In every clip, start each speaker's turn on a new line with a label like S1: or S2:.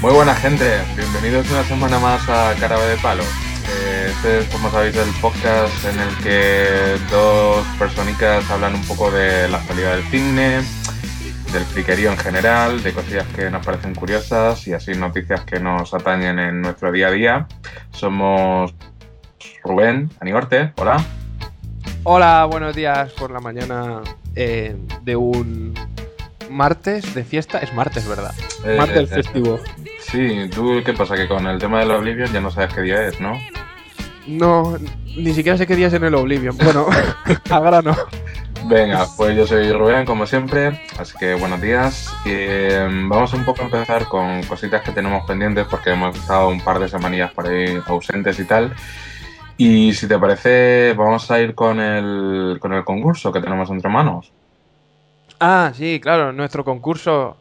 S1: Muy buena gente, bienvenidos una semana más a Carabe de Palo. Este es, como sabéis, el podcast en el que dos personicas hablan un poco de la actualidad del cine, del friquerío en general, de cosillas que nos parecen curiosas y así noticias que nos atañen en nuestro día a día. Somos Rubén, Anigorte, hola.
S2: Hola, buenos días por la mañana de un martes de fiesta. Es martes, ¿verdad? Martes festivo.
S1: Sí, ¿tú qué pasa? Que con el tema del Oblivion ya no sabes qué día es, ¿no?
S2: No, ni siquiera sé qué día es en el Oblivion. Bueno, ahora no.
S1: Venga, pues yo soy Rubén, como siempre, así que buenos días. Y vamos un poco a empezar con cositas que tenemos pendientes porque hemos estado un par de semanillas por ahí ausentes y tal. Y si te parece, vamos a ir con el concurso que tenemos entre manos.
S2: Ah, sí, claro, nuestro concurso.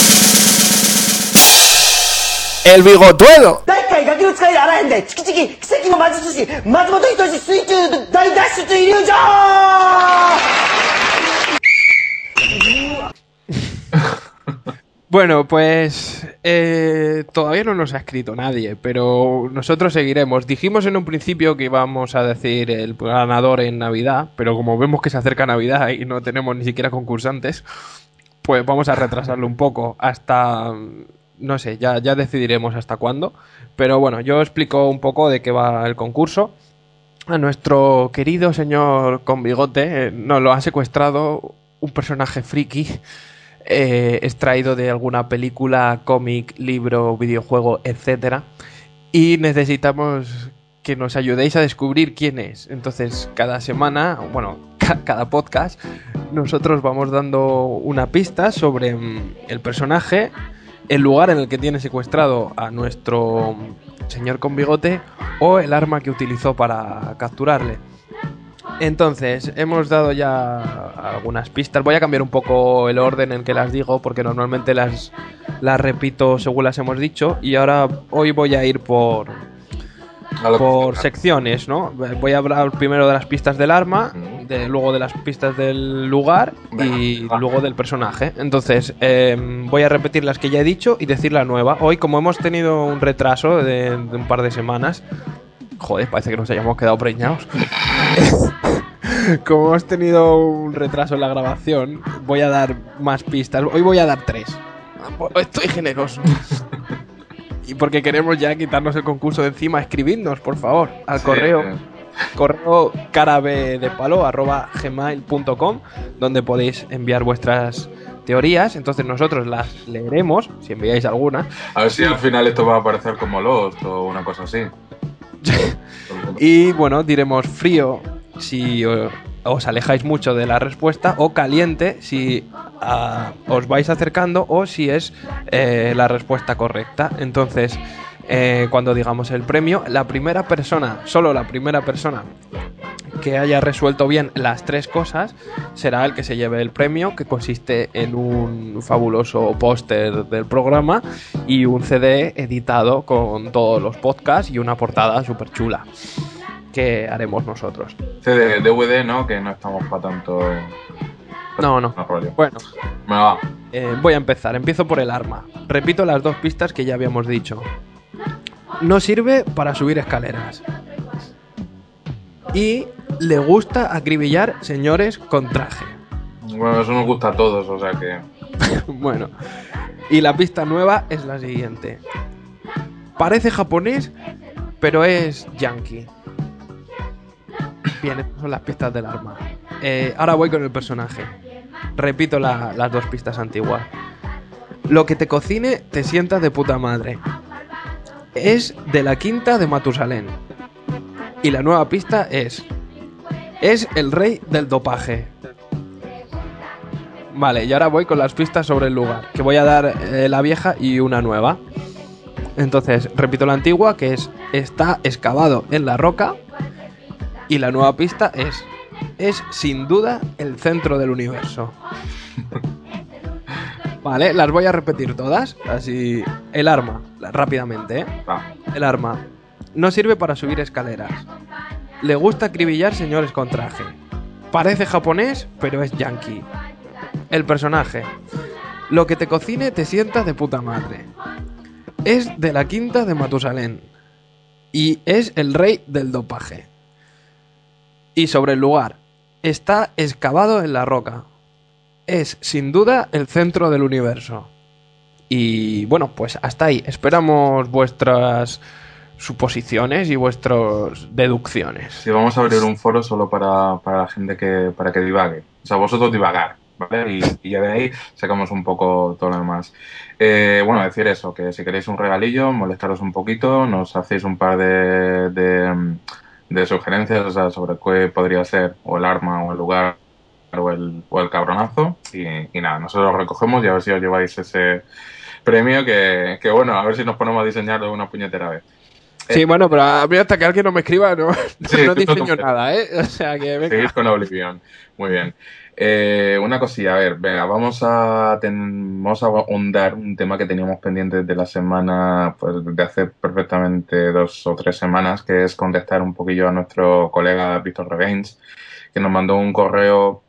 S2: ¡El bigotuelo! Bueno, pues todavía no nos ha escrito nadie, pero nosotros seguiremos. Dijimos en un principio que íbamos a decir el ganador en Navidad, pero como vemos que se acerca Navidad y no tenemos ni siquiera concursantes, pues vamos a retrasarlo un poco hasta... No sé, ya decidiremos hasta cuándo. Pero bueno, yo explico un poco de qué va el concurso. A nuestro querido señor con bigote nos lo ha secuestrado un personaje friki extraído de alguna película, cómic, libro, videojuego, etcétera. Y necesitamos que nos ayudéis a descubrir quién es. Entonces, cada semana, bueno, cada podcast, nosotros vamos dando una pista sobre el personaje, el lugar en el que tiene secuestrado a nuestro señor con bigote o el arma que utilizó para capturarle. Entonces, hemos dado ya algunas pistas. Voy a cambiar un poco el orden en que las digo porque normalmente las repito según las hemos dicho y ahora hoy voy a ir por secciones, ¿no? Voy a hablar primero de las pistas del arma, luego de las pistas del lugar y luego del personaje. Entonces, voy a repetir las que ya he dicho y decir la nueva. Hoy, como hemos tenido un retraso de un par de semanas, joder, parece que nos hayamos quedado preñados. Como hemos tenido un retraso en la grabación, voy a dar más pistas. Hoy voy a dar 3. Estoy generoso. Y porque queremos ya quitarnos el concurso de encima, escribidnos, por favor, al correo carabedepalo@gmail.com, donde podéis enviar vuestras teorías. Entonces nosotros las leeremos, si enviáis alguna.
S1: A ver si al final esto va a aparecer como Lost o una cosa así.
S2: Y bueno, diremos frío si os alejáis mucho de la respuesta, o caliente si os vais acercando o si es la respuesta correcta. Entonces, cuando digamos el premio, solo la primera persona que haya resuelto bien las 3 cosas será el que se lleve el premio, que consiste en un fabuloso póster del programa y un CD editado con todos los podcasts y una portada súper chula que haremos nosotros.
S1: CD, DVD, ¿no? Que no estamos para tanto...
S2: No. Bueno,
S1: me va.
S2: Voy a empezar. Empiezo por el arma. Repito las 2 pistas que ya habíamos dicho. No sirve para subir escaleras. Y le gusta acribillar señores con traje.
S1: Bueno, eso nos gusta a todos, o sea que...
S2: Bueno, y la pista nueva es la siguiente. Parece japonés, pero es yankee. Bien, estas son las pistas del arma. Ahora voy con el personaje. Repito las 2 pistas antiguas. Lo que te cocine te sienta de puta madre. Es de la quinta de Matusalén. Y la nueva pista es el rey del dopaje. Vale, y ahora voy con las pistas sobre el lugar, que voy a dar la vieja y una nueva. Entonces, repito la antigua, que está excavado en la roca. Y la nueva pista es sin duda el centro del universo. Vale, las voy a repetir todas. Así, el arma, rápidamente, ¿eh? El arma no sirve para subir escaleras. Le gusta acribillar señores con traje. Parece japonés, pero es yankee. El personaje. Lo que te cocine te sienta de puta madre. es de la quinta de Matusalén y es el rey del dopaje. Y sobre el lugar, está excavado en la roca. Es, sin duda, el centro del universo. Y bueno, pues hasta ahí. Esperamos vuestras suposiciones y vuestras deducciones.
S1: Sí, vamos a abrir un foro solo para la gente para que divague. O sea, vosotros divagar, ¿vale? Y ya de ahí sacamos un poco todo lo demás. Bueno, decir eso, que si queréis un regalillo, molestaros un poquito, nos hacéis un par de sugerencias, o sea, sobre qué podría ser, o el arma, o el lugar, o el cabronazo. Y nada, nosotros lo recogemos y a ver si os lleváis ese premio que bueno, a ver si nos ponemos a diseñarlo una puñetera vez.
S2: Sí, bueno, pero a mí hasta que alguien no me escriba
S1: Sí,
S2: no
S1: tú no
S2: diseño nada, ¿eh? O sea que
S1: seguir
S2: venga.
S1: con Oblivion. Muy bien. Una cosilla, a ver, venga, vamos a ahondar un tema que teníamos pendiente desde la semana, pues de hace perfectamente 2 o 3 semanas, que es contestar un poquillo a nuestro colega Víctor Regains, que nos mandó un correo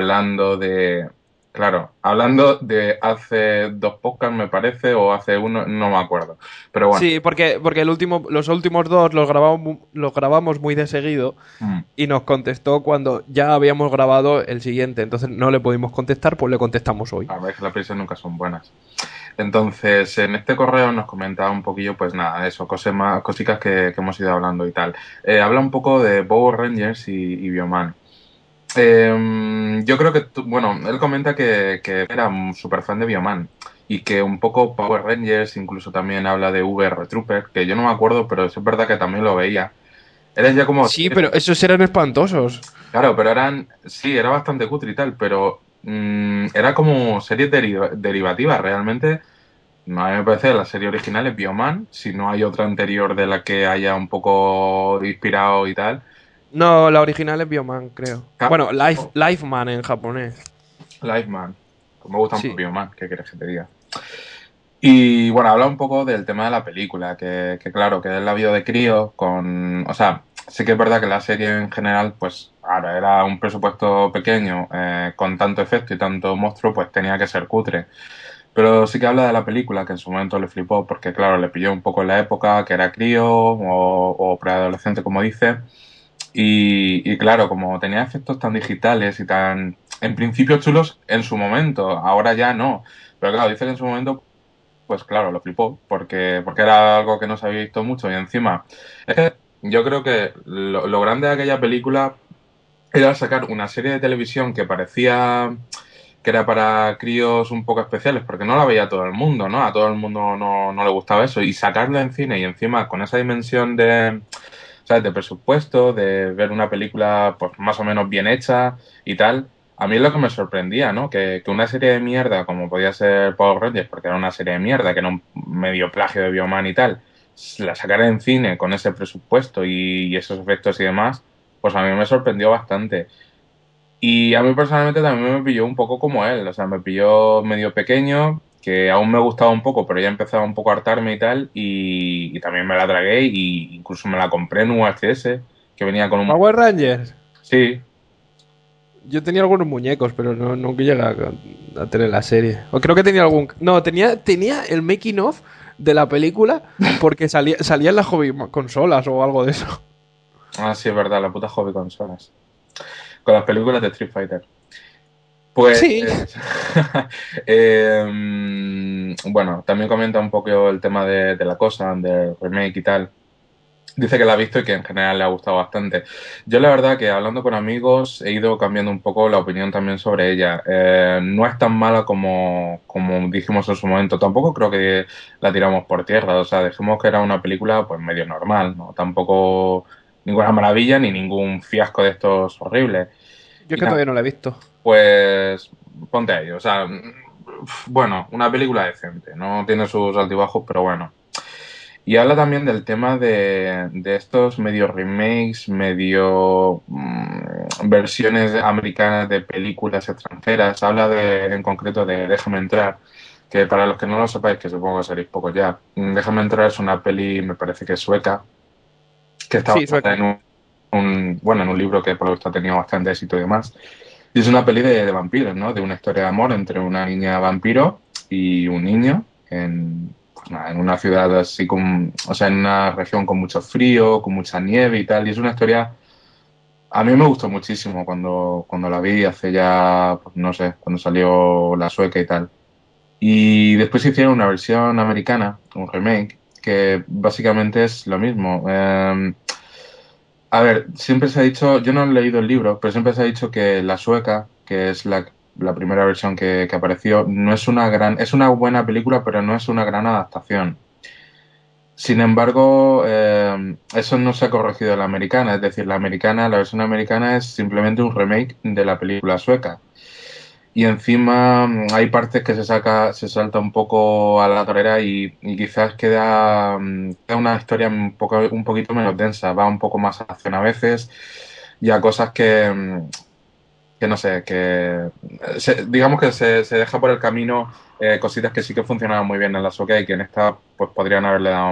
S1: hablando de hace 2 podcasts, me parece, o hace uno, no me acuerdo. Pero bueno.
S2: Sí, porque los últimos dos los grabamos muy de seguido
S1: Mm.
S2: y nos contestó cuando ya habíamos grabado el siguiente. Entonces no le pudimos contestar, pues le contestamos hoy.
S1: A ver, que las prisas nunca son buenas. Entonces, en este correo nos comentaba un poquillo, pues nada, eso, cositas que hemos ido hablando y tal. Habla un poco de Power Rangers y Bioman. Yo creo que, bueno, él comenta que era un súper fan de Bioman y que un poco Power Rangers, incluso también habla de VR Trooper, que yo no me acuerdo, pero es verdad que también lo veía. Eres ya como...
S2: Sí, pero esos eran espantosos.
S1: Claro, pero sí, era bastante cutre y tal, pero era como series derivativas, realmente. A mí me parece que la serie original es Bioman, si no hay otra anterior de la que haya un poco inspirado y tal.
S2: No, la original es Bioman, creo.
S1: Ca-
S2: Bueno, Lifeman en japonés.
S1: Liveman, pues me gusta más
S2: Sí.
S1: Bioman, ¿qué quieres que te diga? Y bueno, habla un poco del tema de la película, que claro, que es la vida de crío con... O sea, sí que es verdad que la serie en general, pues ahora era un presupuesto pequeño, con tanto efecto y tanto monstruo, pues tenía que ser cutre. Pero sí que habla de la película, que en su momento le flipó, porque claro, le pilló un poco en la época, que era crío o preadolescente, como dice. Y claro, como tenía efectos tan digitales y tan, en principio chulos en su momento, ahora ya no. Pero claro, dice que en su momento, pues claro, lo flipó, porque era algo que no se había visto mucho. Y encima, es que yo creo que lo grande de aquella película era sacar una serie de televisión que parecía que era para críos un poco especiales, porque no la veía todo el mundo, ¿no? A todo el mundo no le gustaba eso. Y sacarla en cine y encima con esa dimensión de, ¿sabes? De presupuesto, de ver una película pues más o menos bien hecha y tal. A mí es lo que me sorprendía, ¿no? Que una serie de mierda, como podía ser Power Rangers, porque era una serie de mierda, que era un medio plagio de Bioman y tal, la sacara en cine con ese presupuesto y esos efectos y demás, pues a mí me sorprendió bastante. Y a mí personalmente también me pilló un poco como él, o sea, me pilló medio pequeño, que aún me gustaba un poco, pero ya empezaba un poco a hartarme y tal, y también me la tragué y incluso me la compré en VHS, que venía con un...
S2: Power Rangers.
S1: Sí,
S2: Yo tenía algunos muñecos, pero no que llegué a tener la serie. O creo que tenía algún... No, tenía el making of de la película porque salía en las hobby consolas o algo de eso.
S1: sí, es verdad, la puta hobby consolas. Con las películas de Street Fighter. Pues,
S2: Sí.
S1: bueno, también comenta un poco el tema de la cosa, del remake y tal. Dice que la ha visto y que en general le ha gustado bastante. Yo la verdad que hablando con amigos he ido cambiando un poco la opinión también sobre ella. No es tan mala como dijimos en su momento. Tampoco creo que la tiramos por tierra. O sea, dijimos que era una película pues medio normal, ¿no? Tampoco ninguna maravilla ni ningún fiasco de estos horribles.
S2: Yo es
S1: Y
S2: que
S1: nada,
S2: todavía no la he visto.
S1: pues ponte a ello. O sea, bueno, una película decente. No tiene sus altibajos, pero bueno. Y habla también del tema de estos medio remakes, medio versiones americanas de películas extranjeras. Habla en concreto de Déjame entrar, que para los que no lo sepáis, que supongo que seréis poco ya, Déjame entrar es una peli, me parece que es sueca, que está
S2: Sí,
S1: basada
S2: sueca.
S1: en bueno, en un libro que por lo visto ha tenido bastante éxito y demás. Y es una peli de vampiros, ¿no? De una historia de amor entre una niña vampiro y un niño en una ciudad así, o sea, en una región con mucho frío, con mucha nieve y tal. Y es una historia, a mí me gustó muchísimo cuando la vi hace ya, pues, no sé, cuando salió La Sueca y tal. Y después hicieron una versión americana, un remake, que básicamente es lo mismo. A ver, siempre se ha dicho, yo no he leído el libro, pero siempre se ha dicho que La Sueca, que es la primera versión que apareció, no es es una buena película, pero no es una gran adaptación. Sin embargo, eso no se ha corregido en la americana, es decir, la versión americana es simplemente un remake de la película sueca. Y encima hay partes que se salta un poco a la torera y quizás queda una historia un poquito menos densa, va un poco más a acción a veces y a cosas que no sé, digamos que se deja por el camino cositas que sí que funcionaban muy bien en la Soca y que en esta pues podrían haberle dado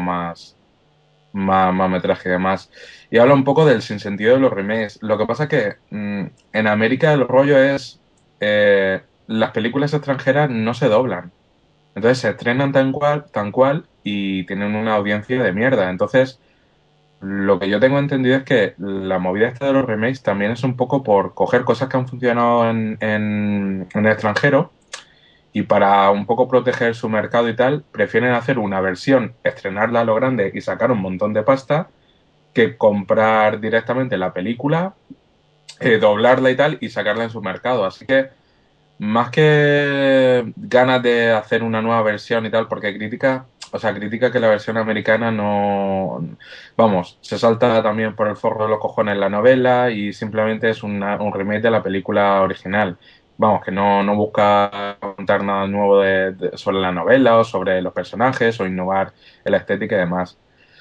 S1: más metraje y demás. Y habla un poco del sinsentido de los remakes. Lo que pasa es que en América el rollo es las películas extranjeras no se doblan. Entonces se estrenan tan cual y tienen una audiencia de mierda. Entonces, lo que yo tengo entendido es que la movida esta de los remakes también es un poco por coger cosas que han funcionado en el extranjero y para un poco proteger su mercado y tal, prefieren hacer una versión, estrenarla a lo grande y sacar un montón de pasta que comprar directamente la película, doblarla y tal y sacarla en su mercado. Así que más que ganas de hacer una nueva versión y tal, porque critica que la versión americana no, vamos, se salta también por el forro de los cojones la novela y simplemente es un remake de la película original. Vamos, que no busca contar nada nuevo sobre la novela o sobre los personajes o innovar en la estética y demás.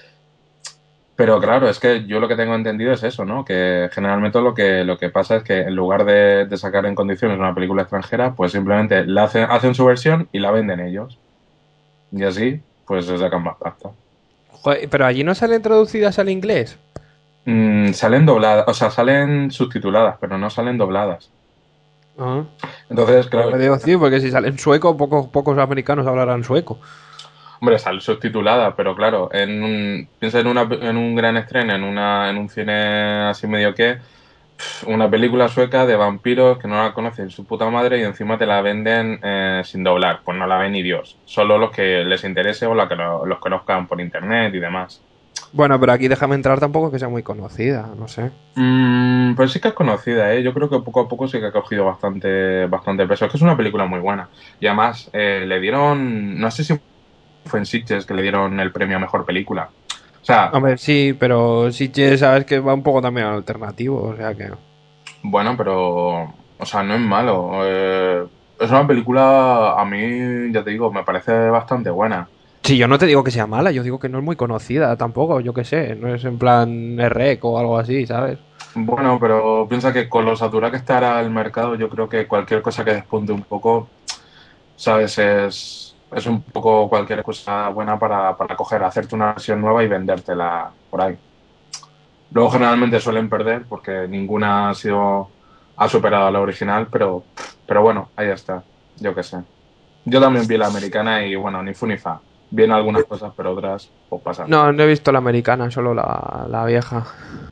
S1: Pero claro, es que yo lo que tengo entendido es eso, ¿no? Que generalmente lo que pasa es que en lugar de sacar en condiciones una película extranjera, pues simplemente hacen su versión y la venden ellos. Y así, pues se sacan más pasta.
S2: Joder, pero allí no salen traducidas al inglés.
S1: Salen dobladas, o sea, salen subtituladas, pero no salen dobladas.
S2: Ah.
S1: Entonces,
S2: Pues
S1: claro,
S2: me digo, sí, porque si salen sueco, pocos americanos hablarán sueco.
S1: hombre, sale subtitulada, pero claro, piensa en un gran estreno, en un cine así medio que, una película sueca de vampiros que no la conocen su puta madre y encima te la venden sin doblar. Pues no la ve ni Dios. Solo los que les interese o los conozcan por internet y demás.
S2: Bueno, pero aquí Déjame entrar tampoco es que sea muy conocida, no sé.
S1: Pues sí que es conocida, ¿eh? Yo creo que poco a poco sí que ha cogido bastante peso. Es que es una película muy buena. Y además le dieron, no sé si fue en Sitges que le dieron el premio a Mejor Película. O sea,
S2: Hombre, sí, pero sí que sabes que va un poco también al alternativo, o sea que...
S1: bueno, pero, o sea, no es malo. Es una película, a mí, ya te digo, me parece bastante buena.
S2: Sí, yo no te digo que sea mala, yo digo que no es muy conocida tampoco, yo qué sé, no es en plan REC o algo así, ¿sabes?
S1: Bueno, pero piensa que con lo saturado que está ahora el mercado, yo creo que cualquier cosa que despunte un poco, ¿sabes? Es un poco cualquier cosa buena para coger, hacerte una versión nueva y vendértela por ahí. Luego generalmente suelen perder porque ninguna ha superado a la original, pero bueno, ahí está, yo qué sé. Yo también vi la americana y bueno, ni fu ni fa. Vi en algunas cosas, pero otras pues pasan.
S2: No, no he visto la americana, solo la vieja.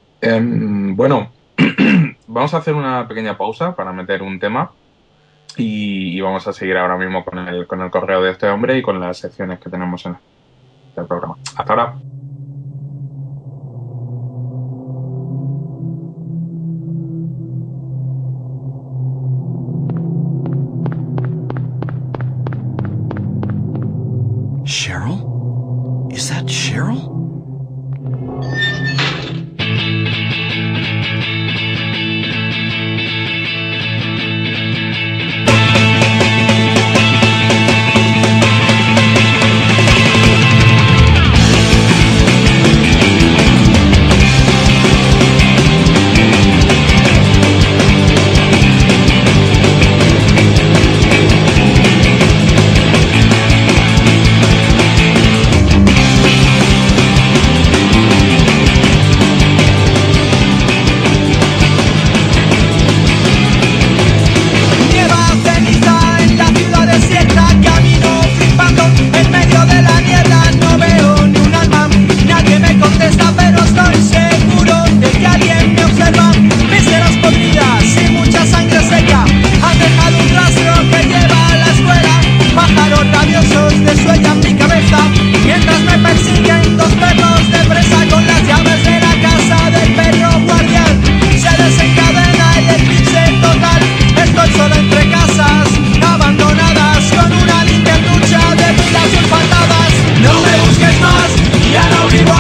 S1: Bueno, vamos a hacer una pequeña pausa para meter un tema y vamos a seguir ahora mismo con el correo de este hombre y con las secciones que tenemos en el programa. Hasta ahora.
S3: Cheryl? Is that Cheryl?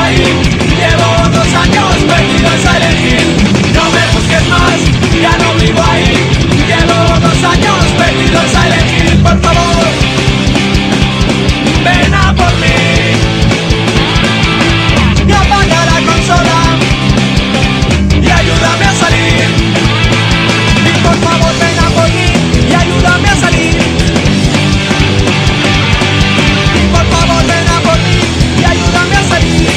S4: ahí. Llevo 2 años perdido en Silent Hill. No me busques más, ya no vivo ahí. Llevo 2 años perdido en Silent Hill. Por favor, ven a por mí y apaga la consola y ayúdame a salir. Y por favor ven a por mí y ayúdame a salir. Y por favor ven a por mí y ayúdame a salir.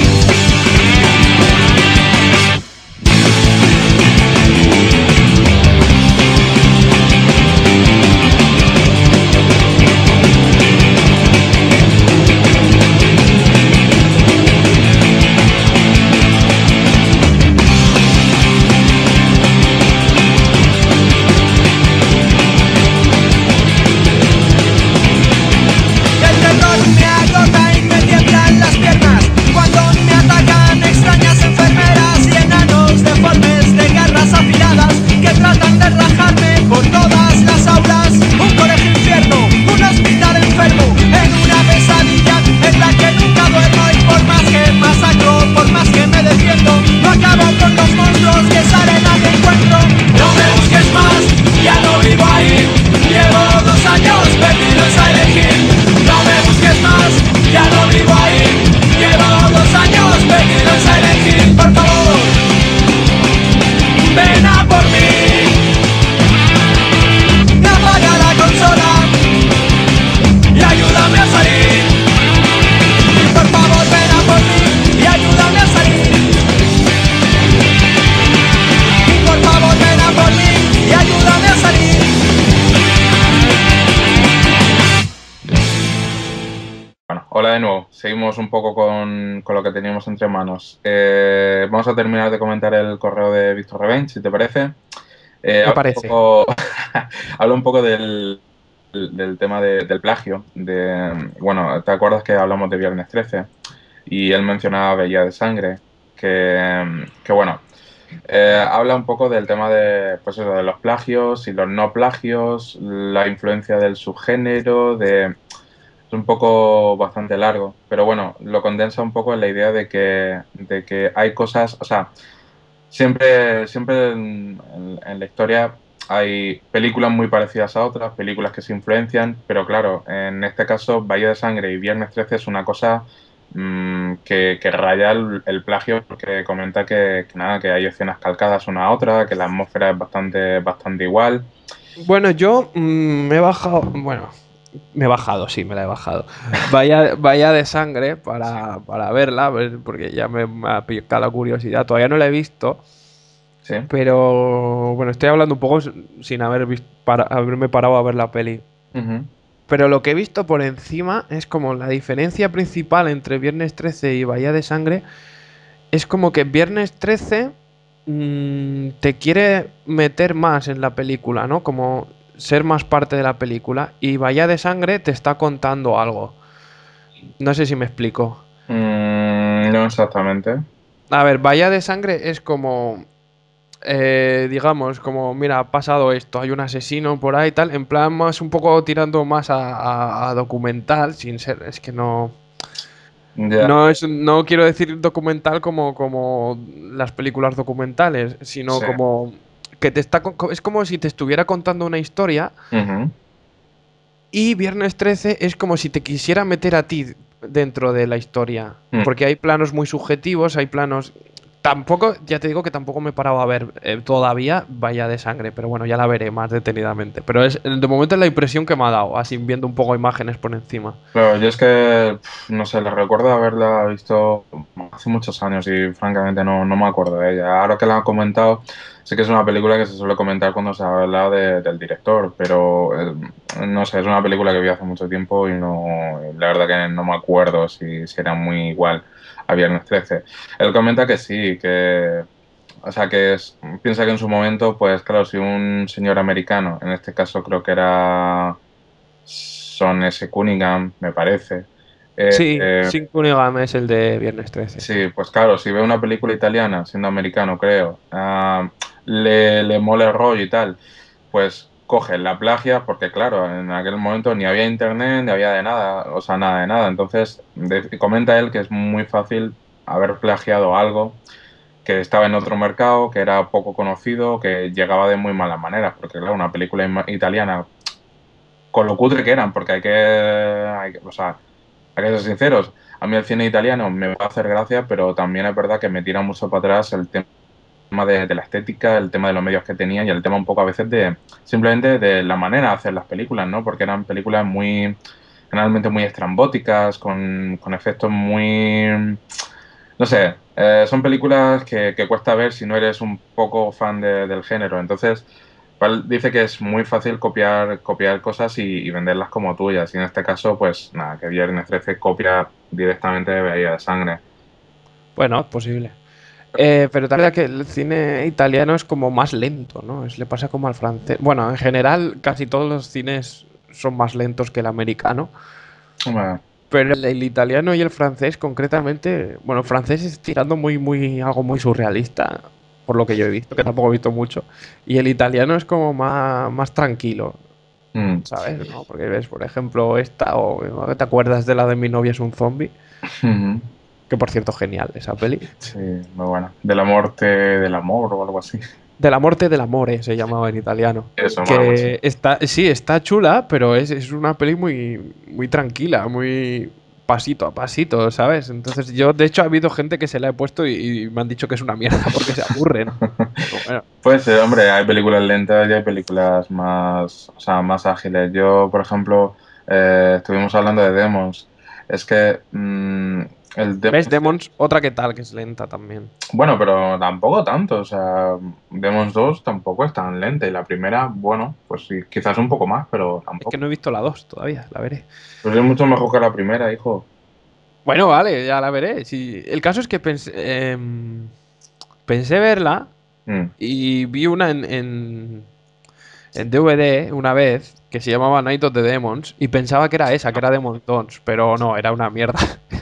S1: De nuevo, seguimos un poco con lo que teníamos entre manos. Vamos a terminar de comentar el correo de Víctor Revenge, si te parece.
S2: Me parece.
S1: Hablo un poco del tema del plagio. Bueno, ¿te acuerdas que hablamos de Viernes 13? Y él mencionaba Bahía de Sangre, que bueno, habla un poco del tema de, pues eso, de los plagios y los no plagios, la influencia del subgénero, es un poco bastante largo, pero bueno, lo condensa un poco en la idea de que hay cosas, o sea, siempre en la historia hay películas muy parecidas a otras, películas que se influencian, pero claro, en este caso Bahía de Sangre y Viernes 13 es una cosa que raya el plagio, porque comenta que nada, que hay escenas calcadas una a otra, que la atmósfera es bastante igual.
S2: Bueno, yo me he bajado, bueno, me he bajado, sí, me la he bajado. Bahía de Sangre para verla, porque ya me ha picado la curiosidad. Todavía no la he visto,
S1: Sí.
S2: pero bueno, estoy hablando un poco sin haberme parado a ver la peli.
S1: Uh-huh.
S2: Pero lo que he visto por encima es como la diferencia principal entre Viernes 13 y Bahía de Sangre. Es como que Viernes 13 te quiere meter más en la película, ¿no? Como ser más parte de la película, y Bahía de Sangre te está contando algo. No sé si me explico.
S1: No exactamente.
S2: A ver, Bahía de Sangre es como, digamos, como, mira, ha pasado esto, hay un asesino por ahí y tal, en plan más un poco tirando más a documental, sin ser, es que no...
S1: Ya.
S2: No quiero decir documental como las películas documentales, sino
S1: Sí.
S2: como que es como si te estuviera contando una historia.
S1: Uh-huh.
S2: Y Viernes 13 es como si te quisiera meter a ti dentro de la historia. Porque hay planos muy subjetivos, hay planos... Tampoco, ya te digo que tampoco me he parado a ver todavía Bahía de Sangre, pero bueno, ya la veré más detenidamente. Pero de momento es la impresión que me ha dado, así viendo un poco imágenes por encima.
S1: Claro, yo es que, no sé, le recuerdo haberla visto hace muchos años y francamente no me acuerdo de ella. Ahora que la han comentado, sé que es una película que se suele comentar cuando se habla del director, pero no sé, es una película que vi hace mucho tiempo y la verdad que no me acuerdo si era muy igual a Viernes 13. Él comenta que sí, o sea, piensa que en su momento, pues claro, si un señor americano, en este caso creo que era Son S. Cunningham, me parece.
S2: Sí, Sin Cunningham es el de Viernes 13.
S1: Sí, pues claro, si ve una película italiana, siendo americano, creo, le mola el rollo y tal, pues coge la plagia, porque claro, en aquel momento ni había internet, ni había de nada, o sea, nada de nada. Entonces, comenta él que es muy fácil haber plagiado algo que estaba en otro mercado, que era poco conocido, que llegaba de muy malas maneras, porque claro, una película italiana, con lo cutre que eran, porque o sea, hay que ser sinceros, a mí el cine italiano me va a hacer gracia, pero también es verdad que me tira mucho para atrás el tema de la estética, el tema de los medios que tenían y el tema un poco a veces de simplemente de la manera de hacer las películas, ¿no? Porque eran películas generalmente muy estrambóticas, con efectos muy, no sé, son películas que cuesta ver si no eres un poco fan del género. Entonces, dice que es muy fácil copiar cosas y venderlas como tuyas. Y en este caso, pues nada, que Viernes 13 copia directamente de Bahía de Sangre.
S2: Bueno, es posible. Pero tal vez que el cine italiano es como más lento, ¿no? Le pasa como al francés. Bueno, en general, casi todos los cines son más lentos que el americano.
S1: Hombre,
S2: Pero el italiano y el francés, concretamente, bueno, el francés es tirando algo muy surrealista, por lo que yo he visto, que tampoco he visto mucho. Y el italiano es como más tranquilo,
S1: mm,
S2: ¿sabes? ¿No? Porque ves, por ejemplo, esta, o ¿te acuerdas de la de Mi novia es un zombie?
S1: ujú.
S2: Que por cierto, genial esa peli.
S1: Sí, muy buena. De la muerte del amor o algo así.
S2: De la muerte del amore se llamaba en italiano.
S1: Eso, mola mucho.
S2: Que está, sí, está chula, pero es una peli muy tranquila, muy pasito a pasito, ¿sabes? Entonces yo, de hecho, ha habido gente que se la he puesto y me han dicho que es una mierda porque se aburren. Pero bueno,
S1: Pues, hombre, hay películas lentas y hay películas más, o sea, más ágiles. Yo, por ejemplo, estuvimos hablando de Demons. Es que el
S2: ¿ves
S1: Demons,
S2: Demons? Otra que tal, que es lenta también.
S1: bueno, pero tampoco tanto. O sea, Demons 2 tampoco es tan lenta. Y la primera, bueno, pues sí, quizás un poco más, pero
S2: Es que
S1: tampoco.
S2: no he visto la 2 todavía, la veré.
S1: Pues es mucho mejor que la primera, hijo.
S2: Bueno, vale, ya la veré. Sí. El caso es que pensé verla
S1: Mm.
S2: y vi una en DVD una vez que se llamaba Night of the Demons y pensaba que era esa, que era Demon Dons, pero no, era una mierda.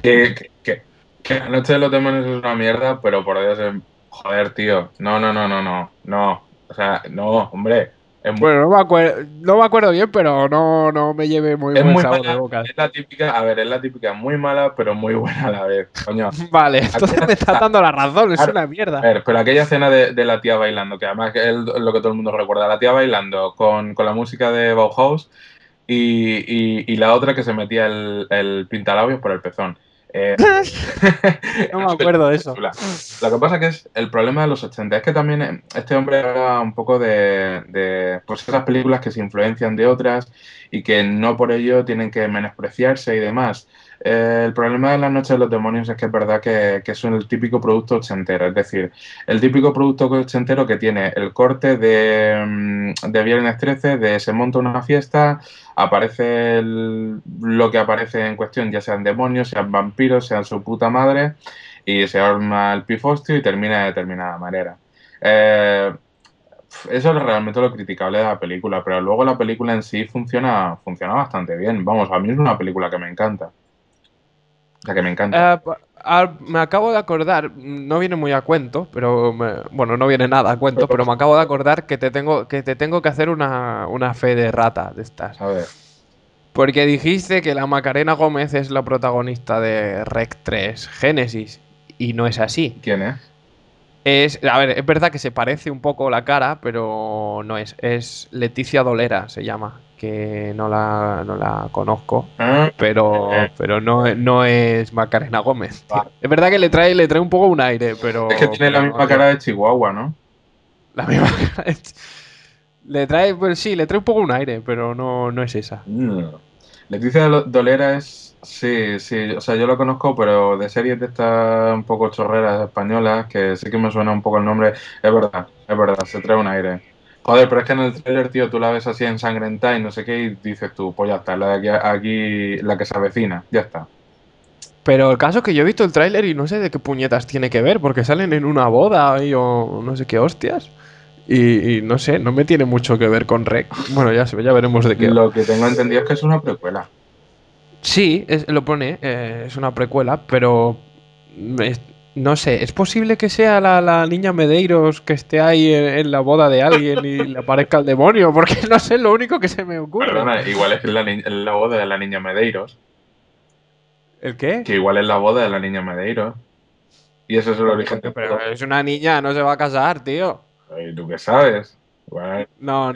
S1: Que La Noche de los Demonios es una mierda, pero por Dios, joder, tío. No, no, no, no, no, no. O sea, no, hombre. Es muy,
S2: Bueno, no me acuerdo bien, pero no me lleve muy
S1: es
S2: buen
S1: muy
S2: sabor de
S1: mala.
S2: boca.
S1: Es la típica, a ver, es la típica muy mala, pero muy buena a la vez. Coño.
S2: Vale, entonces
S1: Aquella
S2: me está
S1: escena-
S2: dando la razón, es
S1: claro,
S2: una
S1: a
S2: mierda.
S1: ver, pero aquella escena de la tía bailando, que además es lo que todo el mundo recuerda, la tía bailando con la música de Bauhaus y la otra que se metía el pintalabios por el pezón. Eh,
S2: No
S1: Una
S2: me
S1: película
S2: acuerdo de eso.
S1: chula. Lo que pasa que es el problema de los 80 es que también este hombre habla un poco de pues esas películas que se influencian de otras y que no por ello tienen que menospreciarse y demás. El problema de La Noche de los Demonios es que es verdad que es el típico producto ochentero, es decir, el típico producto ochentero que tiene el corte de Viernes 13, de se monta una fiesta, aparece lo que aparece en cuestión, ya sean demonios, sean vampiros, sean su puta madre, y se arma el pifostio y termina de determinada manera. Eh, Eso es realmente lo criticable de la película, pero luego la película en sí funciona bastante bien. Vamos, a mí es una película que me encanta. O sea, que me encanta.
S2: Me acabo de acordar, no viene muy a cuento, pero bueno, no viene nada a cuento, pero me acabo de acordar que te tengo que hacer una fe de rata de estas.
S1: A ver,
S2: Porque dijiste que la Macarena Gómez es la protagonista de Rec 3 Génesis, y no es así.
S1: ¿quién es?
S2: A ver, es verdad que se parece un poco la cara, pero no es. Es Leticia Dolera, se llama, que no la conozco,
S1: Ah,
S2: pero no es Macarena Gómez, tío.
S1: vale.
S2: Es verdad que le trae un poco un aire,
S1: Es que tiene la
S2: pero no
S1: misma
S2: es
S1: cara de Chihuahua, ¿no?
S2: la misma cara. Le trae, pues sí, le trae un poco un aire, pero no es esa.
S1: No. Leticia Dolera es. Sí, sí, o sea, yo lo conozco, pero de series de estas un poco chorreras españolas, que sí que me suena un poco el nombre. Es verdad, se trae un aire. Joder, pero es que en el tráiler, tío, tú la ves así ensangrentada y no sé qué, y dices tú, pues ya está, la de aquí, la que se avecina, ya está.
S2: Pero el caso es que yo he visto el tráiler y no sé de qué puñetas tiene que ver, porque salen en una boda ahí o no sé qué hostias. Y no sé, no me tiene mucho que ver con Rec. Bueno, ya veremos de qué va.
S1: Lo que tengo entendido es que es una precuela.
S2: Sí, lo pone, es una precuela, pero es- no sé, ¿es posible que sea la niña Medeiros que esté ahí en la boda de alguien y le aparezca el demonio? Porque no sé, lo único que se me ocurre.
S1: Perdona, igual es la boda de la niña Medeiros.
S2: ¿El qué?
S1: Que igual es la boda de la niña Medeiros. Y ese es el origen de
S2: Pero
S1: todo.
S2: es una niña, no se va a casar, tío.
S1: ¿Y tú qué sabes? Bueno,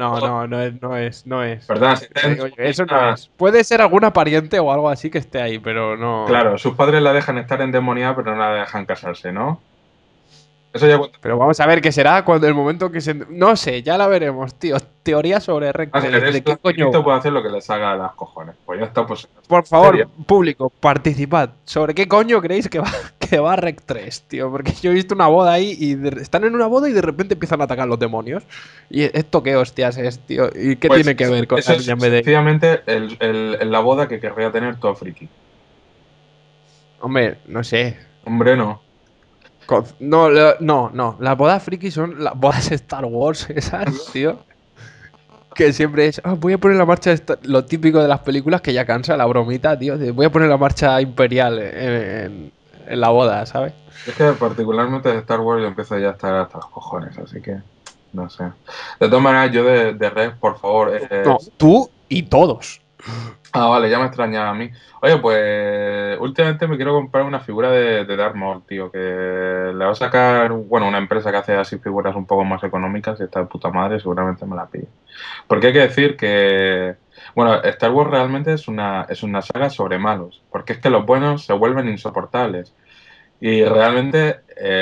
S2: No es.
S1: ¿verdad?
S2: Oye, eso no es. Puede ser alguna pariente o algo así que esté ahí, pero no.
S1: Claro, sus padres la dejan estar endemoniada, pero no la dejan casarse, ¿no? Eso ya cuenta.
S2: Pero vamos a ver qué será cuando el momento que se. No sé, ya la veremos, tío. Teoría sobre Rec
S1: A ver,
S2: 3. ¿De
S1: esto
S2: qué coño
S1: Cristo
S2: va?
S1: puede hacer lo que le salga a las cojones. Pues ya está, pues.
S2: Por
S1: Sería.
S2: favor, público, participad. ¿Sobre qué coño creéis que va, que va Rec 3, tío? Porque yo he visto una boda ahí y están en una boda y de repente empiezan a atacar los demonios. ¿Y esto qué hostias es, tío? ¿Y qué
S1: Pues
S2: tiene que ver con
S1: eso
S2: la
S1: es
S2: niña Medei?
S1: sencillamente la boda que querría tener todo friki.
S2: Hombre, no sé.
S1: Hombre, no.
S2: No, no. Las bodas friki son las bodas Star Wars, esas, tío. Que siempre es, voy a poner la marcha, lo típico de las películas que ya cansa la bromita, tío. Voy a poner la marcha imperial en la boda, ¿sabes?
S1: Es que particularmente de Star Wars yo empiezo ya a estar hasta los cojones, así que no sé. De todas maneras, yo de Red, por favor.
S2: No, tú y todos.
S1: Ah, vale, ya me extrañaba a mí. Oye, pues últimamente me quiero comprar una figura de Darth Maul, tío, que le va a sacar, bueno, una empresa que hace así figuras un poco más económicas y está de puta madre, seguramente me la pille. Porque hay que decir que, bueno, Star Wars realmente es una saga sobre malos, porque es que los buenos se vuelven insoportables. Y realmente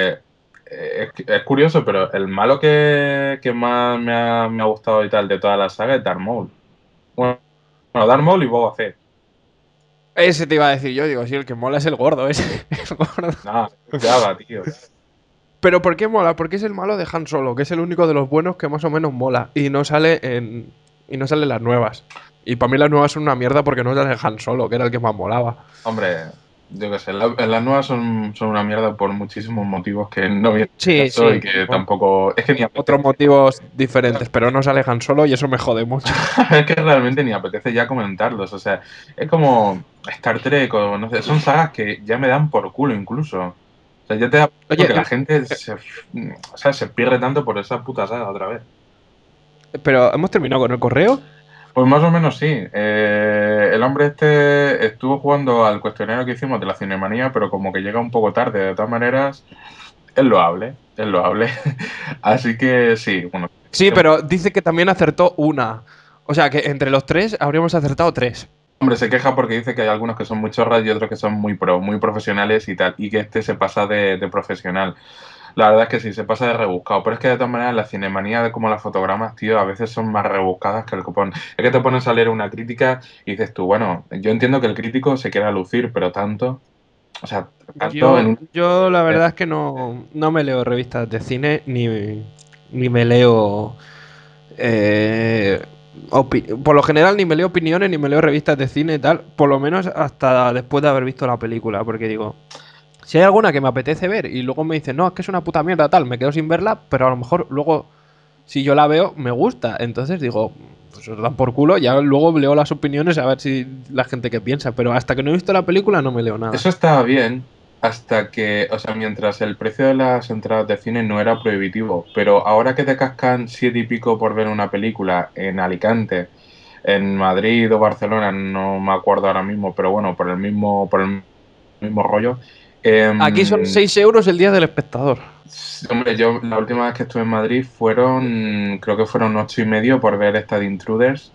S1: es curioso, pero el malo que más me ha gustado y tal de toda la saga es Darth Maul. Bueno, Darth Maul y Boba Fett.
S2: Ese te iba a decir yo, digo, sí, el que mola es el gordo, ese. El gordo.
S1: Nada, ya va, tío.
S2: Pero ¿por qué mola? Porque es el malo de Han Solo, que es el único de los buenos que más o menos mola. Y no sale en las nuevas. Y para mí las nuevas son una mierda porque no sale Han Solo, que era el que más molaba.
S1: Hombre, yo qué sé, las nuevas son una mierda por muchísimos motivos que no vienen al
S2: Sí,
S1: caso y
S2: sí.
S1: que tampoco. Es que ni
S2: Otros
S1: apetece.
S2: motivos diferentes, pero no sale Han Solo y eso me jode mucho.
S1: Es que realmente ni apetece ya comentarlos. O sea, es como Star Trek o no sé, son sagas que ya me dan por culo incluso. O sea, ya te da
S2: Oye,
S1: que la gente se pierde tanto por esa puta saga otra vez.
S2: pero ¿hemos terminado con el correo?
S1: Pues más o menos sí. El hombre este estuvo jugando al cuestionario que hicimos de la Cinemanía, pero como que llega un poco tarde. De todas maneras, es loable, es loable. Así que sí, bueno.
S2: Sí, pero dice que también acertó una. O sea, que entre los tres habríamos acertado tres.
S1: Hombre, se queja porque dice que hay algunos que son muy chorras y otros que son muy pro, muy profesionales y tal, y que este se pasa de profesional. La verdad es que sí, se pasa de rebuscado, pero es que de todas maneras la cinemanía de como las fotogramas, tío, a veces son más rebuscadas que el cupón. Es que te pones a leer una crítica y dices tú, bueno, yo entiendo que el crítico se quiera lucir, pero tanto, o sea, tanto en un...
S2: Yo la verdad es que no me leo revistas de cine ni me leo. Por lo general, ni me leo opiniones ni me leo revistas de cine y tal. Por lo menos hasta después de haber visto la película. Porque digo, si hay alguna que me apetece ver y luego me dicen, no, es que es una puta mierda tal, me quedo sin verla, pero a lo mejor luego, si yo la veo, me gusta. Entonces digo, pues os dan por culo, ya luego leo las opiniones a ver si la gente qué piensa. Pero hasta que no he visto la película no me leo nada.
S1: Eso estaba bien hasta que, o sea, mientras el precio de las entradas de cine no era prohibitivo, pero ahora que te cascan 7 y pico por ver una película en Alicante, en Madrid o Barcelona, no me acuerdo ahora mismo, pero bueno, por el mismo rollo.
S2: Aquí son
S1: em,
S2: 6 euros el día del espectador.
S1: Hombre, yo la última vez que estuve en Madrid creo que fueron 8,5 por ver esta de Intruders.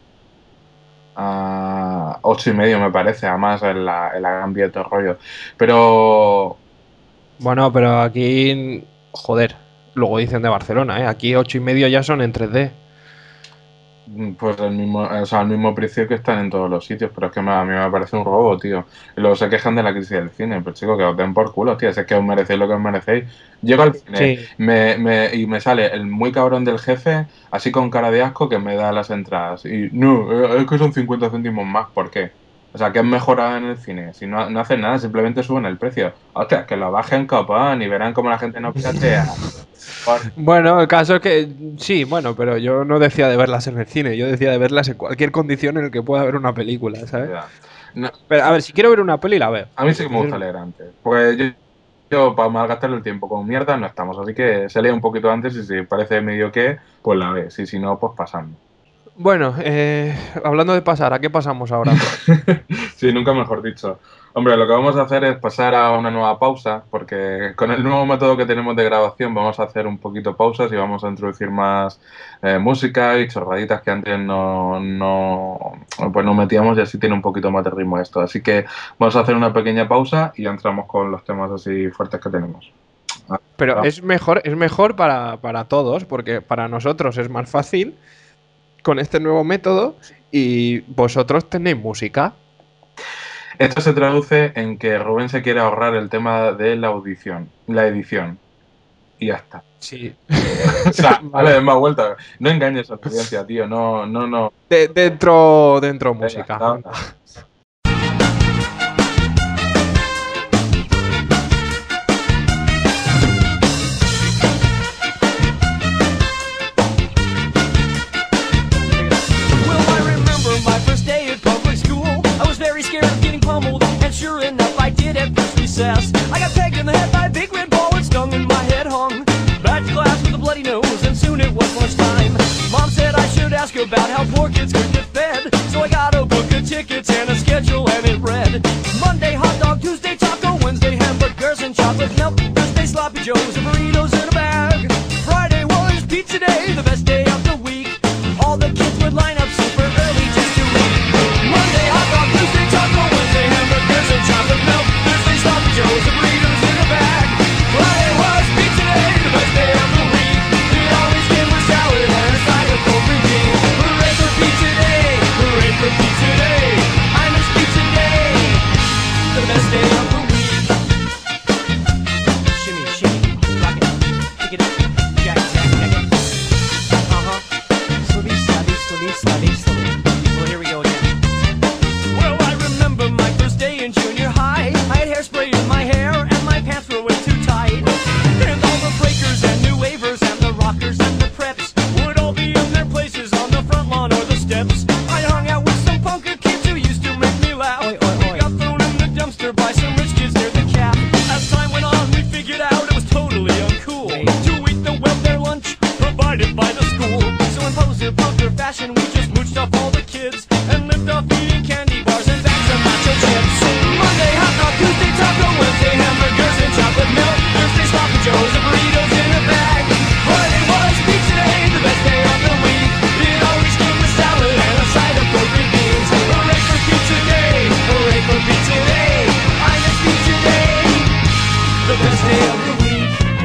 S1: 8,5 me parece, además en la Gran Vía y todo el rollo. Pero
S2: Bueno, pero aquí, joder, luego dicen de Barcelona, ¿eh? Aquí 8,5 ya son en 3D.
S1: pues el mismo precio que están en todos los sitios, pero es que a mí me parece un robo, tío. Y luego se quejan de la crisis del cine, pero chicos, que os den por culo, tío, si es que os merecéis lo que os merecéis. Llego al cine
S2: Sí.
S1: y me sale el muy cabrón del jefe, así con cara de asco, que me da las entradas. Y no, es que son 50 céntimos más, ¿por qué? O sea, ¿qué han mejorado en el cine? Si no hacen nada, simplemente suben el precio. Hostia, que lo bajen, copón, y verán cómo la gente no piratea.
S2: Bueno, el caso es que sí, bueno, pero yo no decía de verlas en el cine, yo decía de verlas en cualquier condición en la que pueda ver una película, ¿sabes?
S1: Ya. No,
S2: Pero a ver, si quiero ver una peli, la veo.
S1: a mí sí que me gusta leer antes. Pues yo para malgastar el tiempo con mierda no estamos. Así que se lee un poquito antes y si parece medio que, pues la ves. Y si no, pues pasando.
S2: Bueno, hablando de pasar, ¿a qué pasamos ahora?
S1: Sí, nunca mejor dicho. Hombre, lo que vamos a hacer es pasar a una nueva pausa, porque con el nuevo método que tenemos de grabación vamos a hacer un poquito pausas y vamos a introducir más música y chorraditas que antes pues no metíamos y así tiene un poquito más de ritmo esto. Así que vamos a hacer una pequeña pausa y ya entramos con los temas así fuertes que tenemos.
S2: Pero es mejor para todos, porque para nosotros es más fácil con este nuevo método y vosotros tenéis música.
S1: Esto se traduce en que Rubén se quiere ahorrar el tema de la edición. Y ya está.
S2: Sí.
S1: O sea, vale, más vuelta. No engañes a la audiencia, tío. No.
S2: Dentro
S1: Venga,
S2: música.
S1: anda.
S4: Well, I remember my first day at public school. I was very scared of getting pummeled, and sure enough, I did at first recess. I got pegged in the head by a big red ball and stung, and my head hung. Back to class with a bloody nose, and soon it was lunchtime. Mom said I should ask about how poor kids could get fed, so I got a book of tickets and a schedule, and it read Monday hot dog, Tuesday taco, Wednesday hamburgers and chocolate milk, Thursday sloppy joes and burritos in a bag. Friday was pizza day, the best day of the week. All the kids would line up super early just to eat. Monday hot dog, Tuesday taco, Wednesday hamburgers and chocolate milk, Thursday sloppy joes and burritos in a bag. Friday was pizza day, the best day of the week. It always came with salad and a side of cold green beans. Hooray for pizza day, hooray for pizza day. I miss pizza day, the best day of the week. Shimmy, shimmy, rock it, pick it up, jack, jack, jack it. Slitty, slutty, slitty, slutty, slitty. Well, here we go again. Well, I remember my first day in junior high. I had hairspray in my hair and my pants were way too tight. And all the breakers and new wavers and the rockers and the preps would all be in their places on the front lawn or the steps. I hung out with some punker kids who used to make me laugh. We got thrown in the dumpster by some rich kids near the cap. As time went on, we figured out it was totally uncool to eat the welfare lunch provided by the school. So in positive punker fashion, we just mooched off all the kids and lived off eating candy bars and bags of nacho chips. Monday hot dog, Tuesday taco, Wednesday hamburgers and chocolate milk, Thursday sloppy joes and burritos in a bag. Friday was pizza day, the best day of the week. It always came with salad and a side of broken beans. Hooray for pizza day, hooray for pizza day. I miss pizza day, the best day of the week.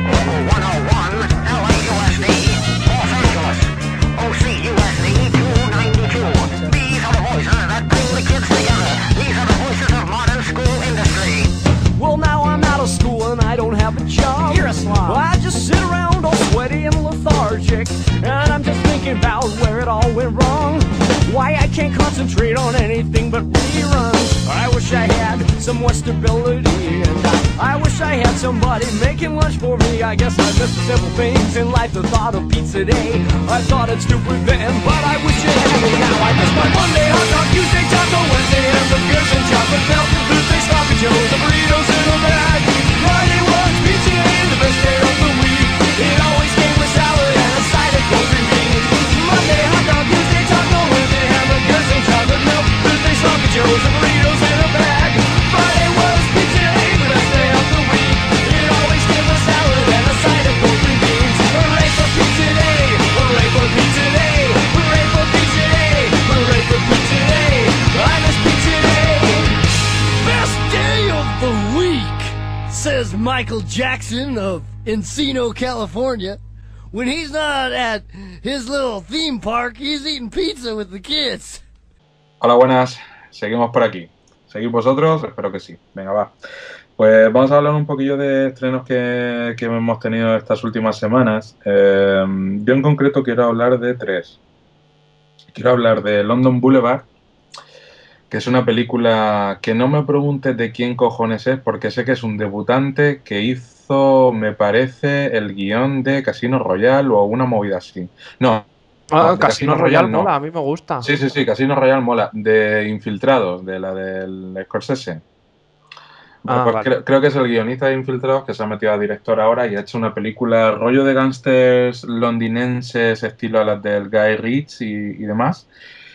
S5: 101 LAUSD, Los Angeles. OCUSD 292. These are the voices that bring the kids together. These are the voices of modern school industry.
S4: Well, now I'm out of school and I don't have a job. You're a slob. Well, I just sit around all sweaty and lethargic, and I'm just thinking about where it all went wrong. Why I can't concentrate on anything but reruns. I wish I had some more stability, and I wish I had somebody making lunch for me. I guess I missed the simple things in life, the thought of pizza day. I thought it stupid then, but I wish it had me now. I miss my Monday hot dog, Tuesday taco, Wednesday hamburgers and chocolate milk, Thursday sloppy joes and burritos in a bag. Friday was pizza day, the best day of the week. It always came with salad and a side of cold green beans. Monday hot dog, Tuesday taco, Wednesday hamburgers and chocolate milk, Thursday sloppy joes and burritos in a bag. Friday was pizza day, the best day of the week. It always came with salad and a side of cold green beans. Hooray for pizza day, hooray for pizza day, hooray for pizza day, hooray for pizza day. I miss pizza day, best day of the week, says Michael Jackson of Encino, California. When he's not at his little theme park, he's eating pizza with the kids.
S1: Hola, buenas. Seguimos por aquí. ¿Seguís vosotros? Espero que sí. Venga, va. Pues vamos a hablar un poquillo de estrenos que hemos tenido estas últimas semanas. Yo en concreto quiero hablar de 3. Quiero hablar de London Boulevard, que es una película que no me preguntes de quién cojones es, porque sé que es un debutante que hizo, me parece, el guión de Casino Royale o una movida así. No.
S2: Ah, Casino Royale mola, a mí me gusta.
S1: Sí, Casino Royale mola. De Infiltrados, de la del Scorsese.
S2: Ah,
S1: Pues
S2: vale.
S1: creo que es el guionista de Infiltrados que se ha metido a director ahora y ha hecho una película rollo de gángsters londinenses, estilo a las del Guy Ritchie y demás.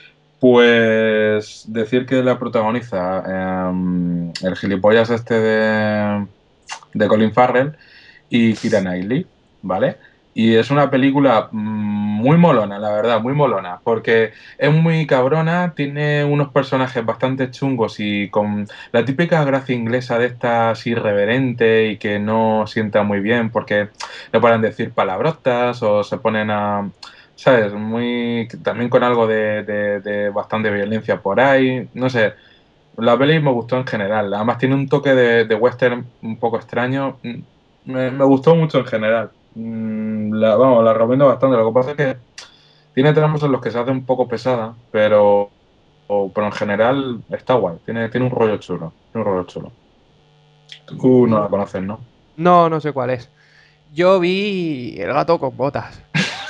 S1: Pues decir que la protagoniza el gilipollas este de Colin Farrell y Keira Knightley, ¿vale? Y es una película muy molona, la verdad, muy molona, porque es muy cabrona, tiene unos personajes bastante chungos y con la típica gracia inglesa de estas irreverente y que no sienta muy bien porque no paran de decir palabrotas o se ponen a, ¿sabes? Muy, también con algo de bastante violencia por ahí, no sé. La peli me gustó en general. Además tiene un toque de western un poco extraño. Me gustó mucho en general. Vamos, la recomiendo bastante. Lo que pasa es que tiene tramos en los que se hace un poco pesada, pero en general está guay. Tiene un rollo chulo. Tiene un rollo chulo. Tú no
S2: Mm,
S1: la conoces, ¿no?
S2: No, no sé cuál es. Yo vi El gato con botas.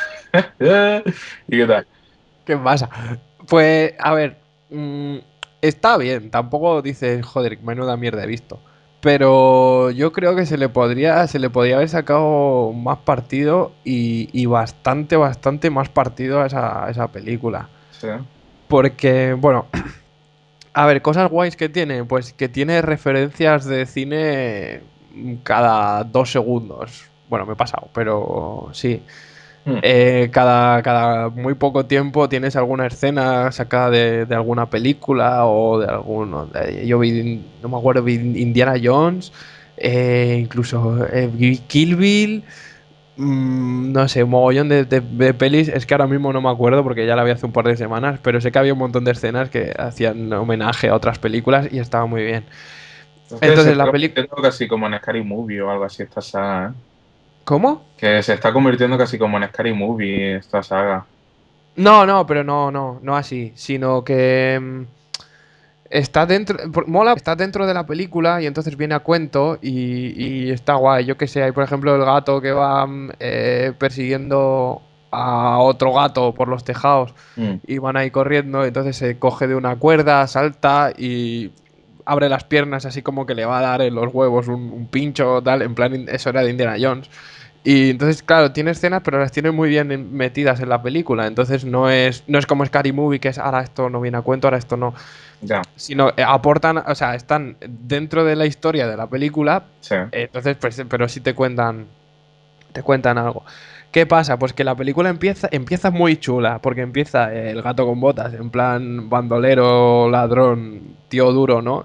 S1: ¿Y qué tal?
S2: ¿Qué pasa? Pues, a ver, mm, está bien. Tampoco dices, joder, menuda mierda he visto. Pero yo creo que se le podría haber sacado más partido y bastante, bastante más partido a esa película.
S1: Sí.
S2: Porque, bueno, a ver, cosas guays que tiene, pues que tiene referencias de cine cada 2 segundos. Bueno, me he pasado, pero sí.
S1: Mm.
S2: Cada muy poco tiempo tienes alguna escena sacada de alguna película o de alguno. Yo vi, no me acuerdo, vi Indiana Jones, incluso vi Kill Bill. No sé, un mogollón de pelis. Es que ahora mismo no me acuerdo porque ya la vi hace un par de semanas, pero sé que había un montón de escenas que hacían homenaje a otras películas y estaba muy bien.
S1: Es que se
S2: Entonces, la
S1: está
S2: película.
S1: convirtiendo casi como en Scary Movie o algo así esta saga, ¿eh?
S2: ¿Cómo?
S1: Que se está convirtiendo casi como en Scary Movie esta saga.
S2: No, no, pero no así, sino que está dentro, mola, está dentro de la película y entonces viene a cuento y está guay. Yo que sé, hay por ejemplo el gato que va persiguiendo a otro gato por los tejados
S1: Mm.
S2: y van ahí corriendo, entonces se coge de una cuerda, salta y abre las piernas así como que le va a dar en los huevos un pincho tal, en plan, eso era de Indiana Jones. Y entonces, claro, tiene escenas, pero las tiene muy bien metidas en la película. Entonces no es como Scary Movie, que es ahora esto no viene a cuento, ahora esto no,
S1: Ya,
S2: sino aportan, o sea, están dentro de la historia de la película,
S1: sí.
S2: entonces, pues, pero sí te cuentan algo. ¿Qué pasa? Pues que la película empieza muy chula, porque empieza el gato con botas, en plan bandolero, ladrón, tío duro, ¿no?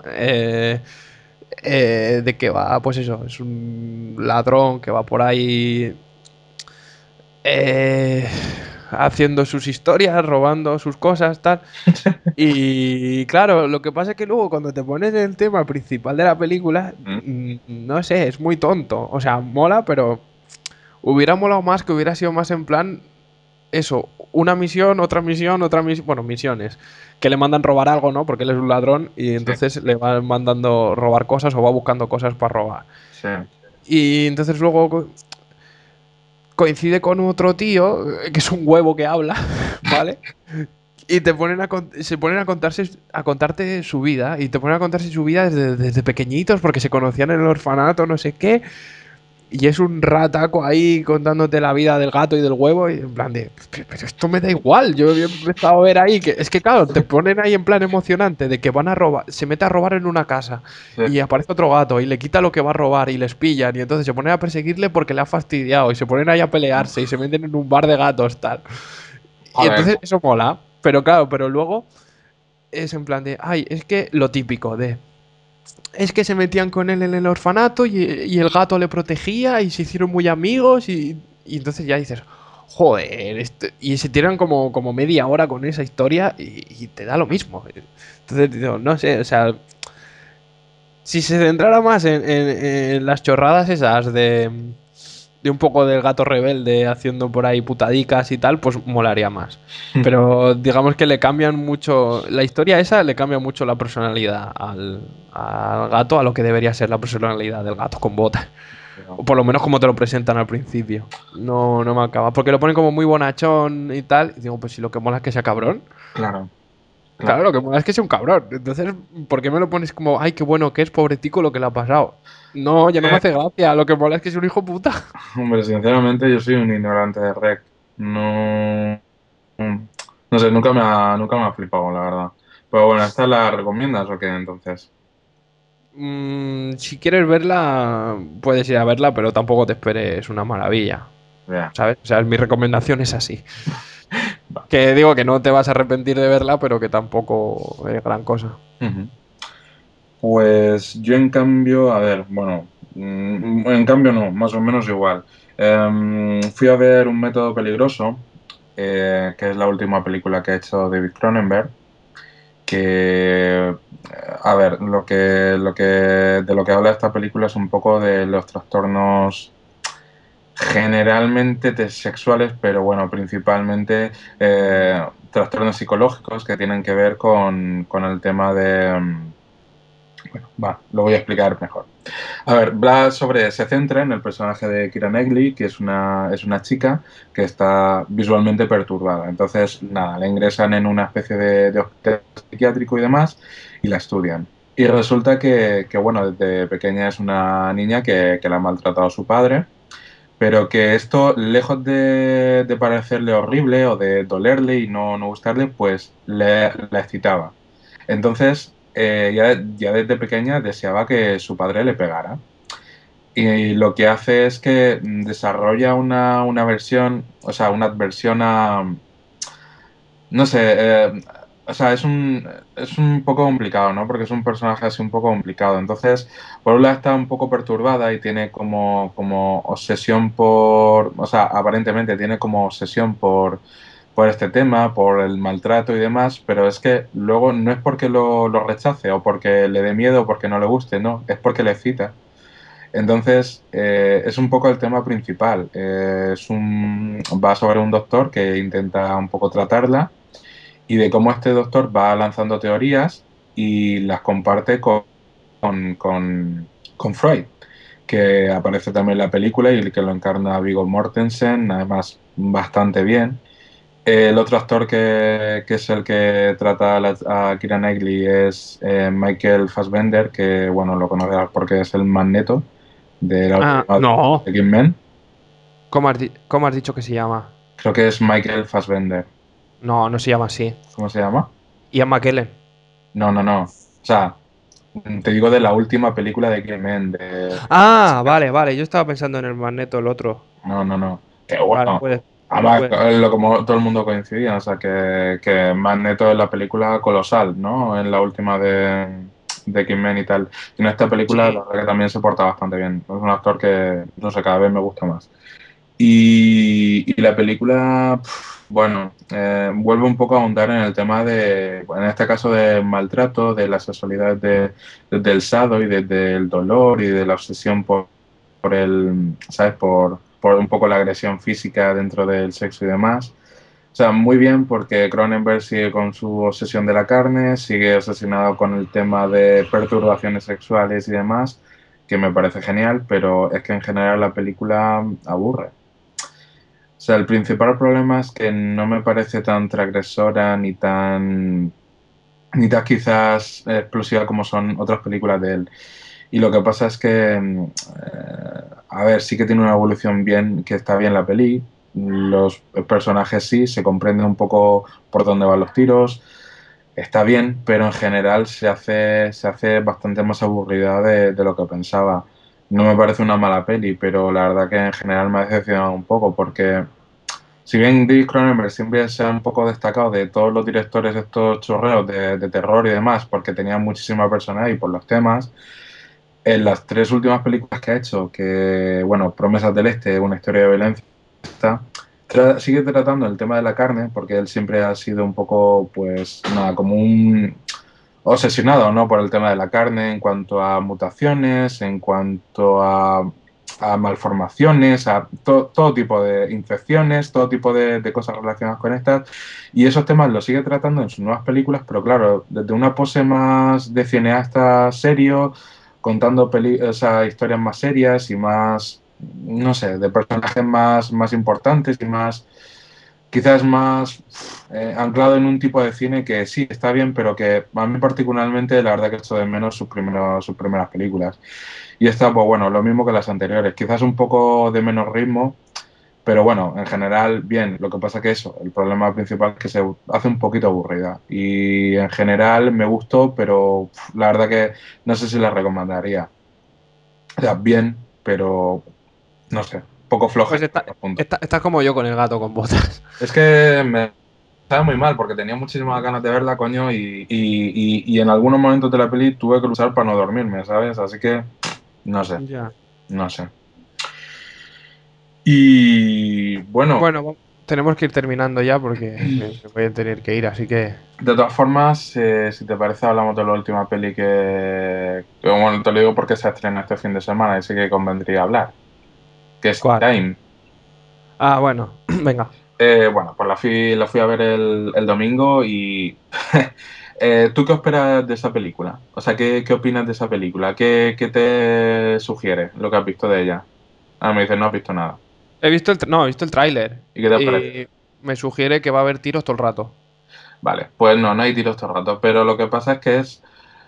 S2: De que va, pues eso, es un ladrón que va por ahí eh, haciendo sus historias, robando sus cosas, tal. Y claro, lo que pasa es que luego cuando te pones en el tema principal de la película,
S1: Mm.
S2: no sé, es muy tonto. O sea, mola, pero hubiera molado más que hubiera sido más en plan eso, una misión, otra misión, otra misión, bueno, misiones, que le mandan robar algo, ¿no? Porque él es un ladrón y
S1: Sí,
S2: entonces le van mandando robar cosas o va buscando cosas para robar.
S1: sí.
S2: Y entonces luego coincide con otro tío, que es un huevo que habla, ¿vale? Y se ponen a contarte su vida. Y te ponen a contarse su vida desde pequeñitos, porque se conocían en el orfanato, no sé qué. Y es un rataco ahí contándote la vida del gato y del huevo. Y en plan de, pero esto me da igual. Yo había empezado a ver ahí que es que, claro, te ponen ahí en plan emocionante de que van a robar. Se mete a robar en una casa
S1: Sí.
S2: y aparece otro gato y le quita lo que va a robar y les pillan. Y entonces se ponen a perseguirle porque le ha fastidiado. Y se ponen ahí a pelearse y se meten en un bar de gatos, tal. Y
S1: Joder.
S2: entonces eso mola. Pero claro, pero luego es en plan de, ay, es que lo típico de, es que se metían con él en el orfanato y el gato le protegía y se hicieron muy amigos y entonces ya dices, joder, y se tiran como media hora con esa historia y te da lo mismo. Entonces digo, no sé, o sea, si se centrara más en las chorradas esas de un poco del gato rebelde haciendo por ahí putadicas y tal, pues molaría más. Pero digamos que le cambian mucho, la historia esa le cambia mucho la personalidad al gato a lo que debería ser la personalidad del gato con botas. O por lo menos como te lo presentan al principio. No me acaba. Porque lo ponen como muy bonachón y tal. Y digo, pues si lo que mola es que sea cabrón.
S1: Claro.
S2: Claro, lo que mola es que sea un cabrón. Entonces, ¿por qué me lo pones como, ay, qué bueno que es, pobretico, lo que le ha pasado? No, ya no me hace gracia. Lo que mola es que es un hijo puta.
S1: Hombre, sinceramente yo soy un ignorante de REC. No, no sé, nunca me ha flipado, la verdad. Pero bueno, ¿esta la recomiendas o qué entonces?
S2: Si quieres verla, puedes ir a verla, pero tampoco te esperes una maravilla.
S1: Ya.
S2: ¿Sabes? O sea, mi recomendación es así. Que digo que no te vas a arrepentir de verla, pero que tampoco es gran cosa.
S1: Ujú. Pues yo en cambio, a ver, bueno, en cambio no, más o menos igual. Fui a ver Un método peligroso, que es la última película que ha hecho David Cronenberg, que, a ver, de lo que habla esta película es un poco de los trastornos generalmente sexuales, pero bueno, principalmente trastornos psicológicos que tienen que ver con el tema de... bueno, va, lo voy a explicar mejor. A ver, se centra en el personaje de Keira Knightley, que es una chica que está visualmente perturbada. Entonces, nada, la ingresan en una especie de hospital psiquiátrico y demás y la estudian. Y resulta que, bueno, desde pequeña es una niña que la ha maltratado su padre, pero que esto, lejos de parecerle horrible o de dolerle y no gustarle, pues la excitaba. Entonces, ya desde pequeña deseaba que su padre le pegara. Y lo que hace es que desarrolla una versión, o sea, una adversión a, no sé, o sea, es un poco complicado, ¿no? Porque es un personaje así un poco complicado. Entonces, por un lado está un poco perturbada y tiene como obsesión o sea, aparentemente tiene como obsesión por este tema, por el maltrato y demás, pero es que luego no es porque lo rechace o porque le dé miedo o porque no le guste, no, es porque le excita. Entonces, es un poco el tema principal. Va sobre un doctor que intenta un poco tratarla y de cómo este doctor va lanzando teorías y las comparte con Freud, que aparece también en la película y que lo encarna Viggo Mortensen, además bastante bien. El otro actor que es el que trata a Keira Knightley es Michael Fassbender, que bueno, lo conocerás porque es el Magneto de la
S2: Ah,
S1: última
S2: no.
S1: de X-Men.
S2: ¿Cómo has dicho que se llama?
S1: Creo que es Michael Fassbender.
S2: No, no se llama así.
S1: ¿Cómo se llama?
S2: Ian McKellen.
S1: No, no, no. O sea, te digo de la última película de X-Men.
S2: Ah, vale, vale. Yo estaba pensando en el Magneto, el otro.
S1: No, no, no. Que
S2: Vale,
S1: bueno.
S2: puede.
S1: Además,
S2: puede.
S1: lo como todo el mundo coincidía, o sea, que Magneto es la película colosal, ¿no? En la última de X-Men y tal. Y en esta película, la
S2: Sí.
S1: verdad que también se porta bastante bien. Es un actor que, no sé, cada vez me gusta más. Y la película, bueno, vuelve un poco a ahondar en el tema en este caso, del maltrato, de la sexualidad desde el sado y desde el dolor y de la obsesión ¿sabes? Por un poco la agresión física dentro del sexo y demás. O sea, muy bien porque Cronenberg sigue con su obsesión de la carne, sigue obsesionado con el tema de perturbaciones sexuales y demás, que me parece genial, pero es que en general la película aburre. O sea, el principal problema es que no me parece tan transgresora ni tan quizás explosiva como son otras películas de él. Y lo que pasa es que, a ver, sí que tiene una evolución bien, que está bien la peli. Los personajes sí, se comprende un poco por dónde van los tiros. Está bien, pero en general se hace bastante más aburrida de lo que pensaba. No me parece una mala peli, pero la verdad que en general me ha decepcionado un poco porque si bien David Cronenberg siempre se ha un poco destacado de todos los directores estos chorreos de terror y demás, porque tenía muchísima personalidad y por los temas, en las tres últimas películas que ha hecho, que, bueno, Promesas del Este, una historia de violencia, sigue tratando el tema de la carne, porque él siempre ha sido un poco, pues, nada, como un obsesionado, ¿no? Por el tema de la carne en cuanto a mutaciones, en cuanto a malformaciones, a todo tipo de infecciones, todo tipo de cosas relacionadas con estas. Y esos temas los sigue tratando en sus nuevas películas, pero claro, desde una pose más de cineasta serio, contando o sea, historias más serias y más, no sé, de personajes más importantes y más quizás más anclado en un tipo de cine que sí está bien, pero que a mí particularmente la verdad que echo de menos sus primeras películas. Y esta, pues bueno, lo mismo que las anteriores, quizás un poco de menos ritmo, pero bueno, en general bien. Lo que pasa que eso, el problema principal es que se hace un poquito aburrida. Y en general me gustó, pero la verdad que no sé si la recomendaría. O sea, bien, pero no sé, poco floja.
S2: Pues estás como yo con El gato con botas.
S1: Es que me estaba muy mal porque tenía muchísimas ganas de verla, coño, y en algunos momentos de la peli tuve que luchar para no dormirme, ¿sabes? Así que no sé,
S2: Ya.
S1: no sé. Y bueno,
S2: Bueno, tenemos que ir terminando ya porque me voy a tener que ir, así que...
S1: de todas formas, si te parece, hablamos de la última peli que bueno, te lo digo porque se estrena este fin de semana y sí que convendría hablar, que es
S2: ¿Cuál?
S1: Time.
S2: Ah, bueno, venga.
S1: Bueno, pues la fui a ver el domingo y... ¿tú qué esperas de esa película? O sea, ¿qué opinas de esa película? ¿Qué te sugiere lo que has visto de ella? Ah, me dices, no has visto nada.
S2: He visto el tráiler.
S1: ¿Y qué te parece?
S2: Me sugiere que va a haber tiros todo el rato.
S1: Vale, pues no hay tiros todo el rato, pero lo que pasa es que es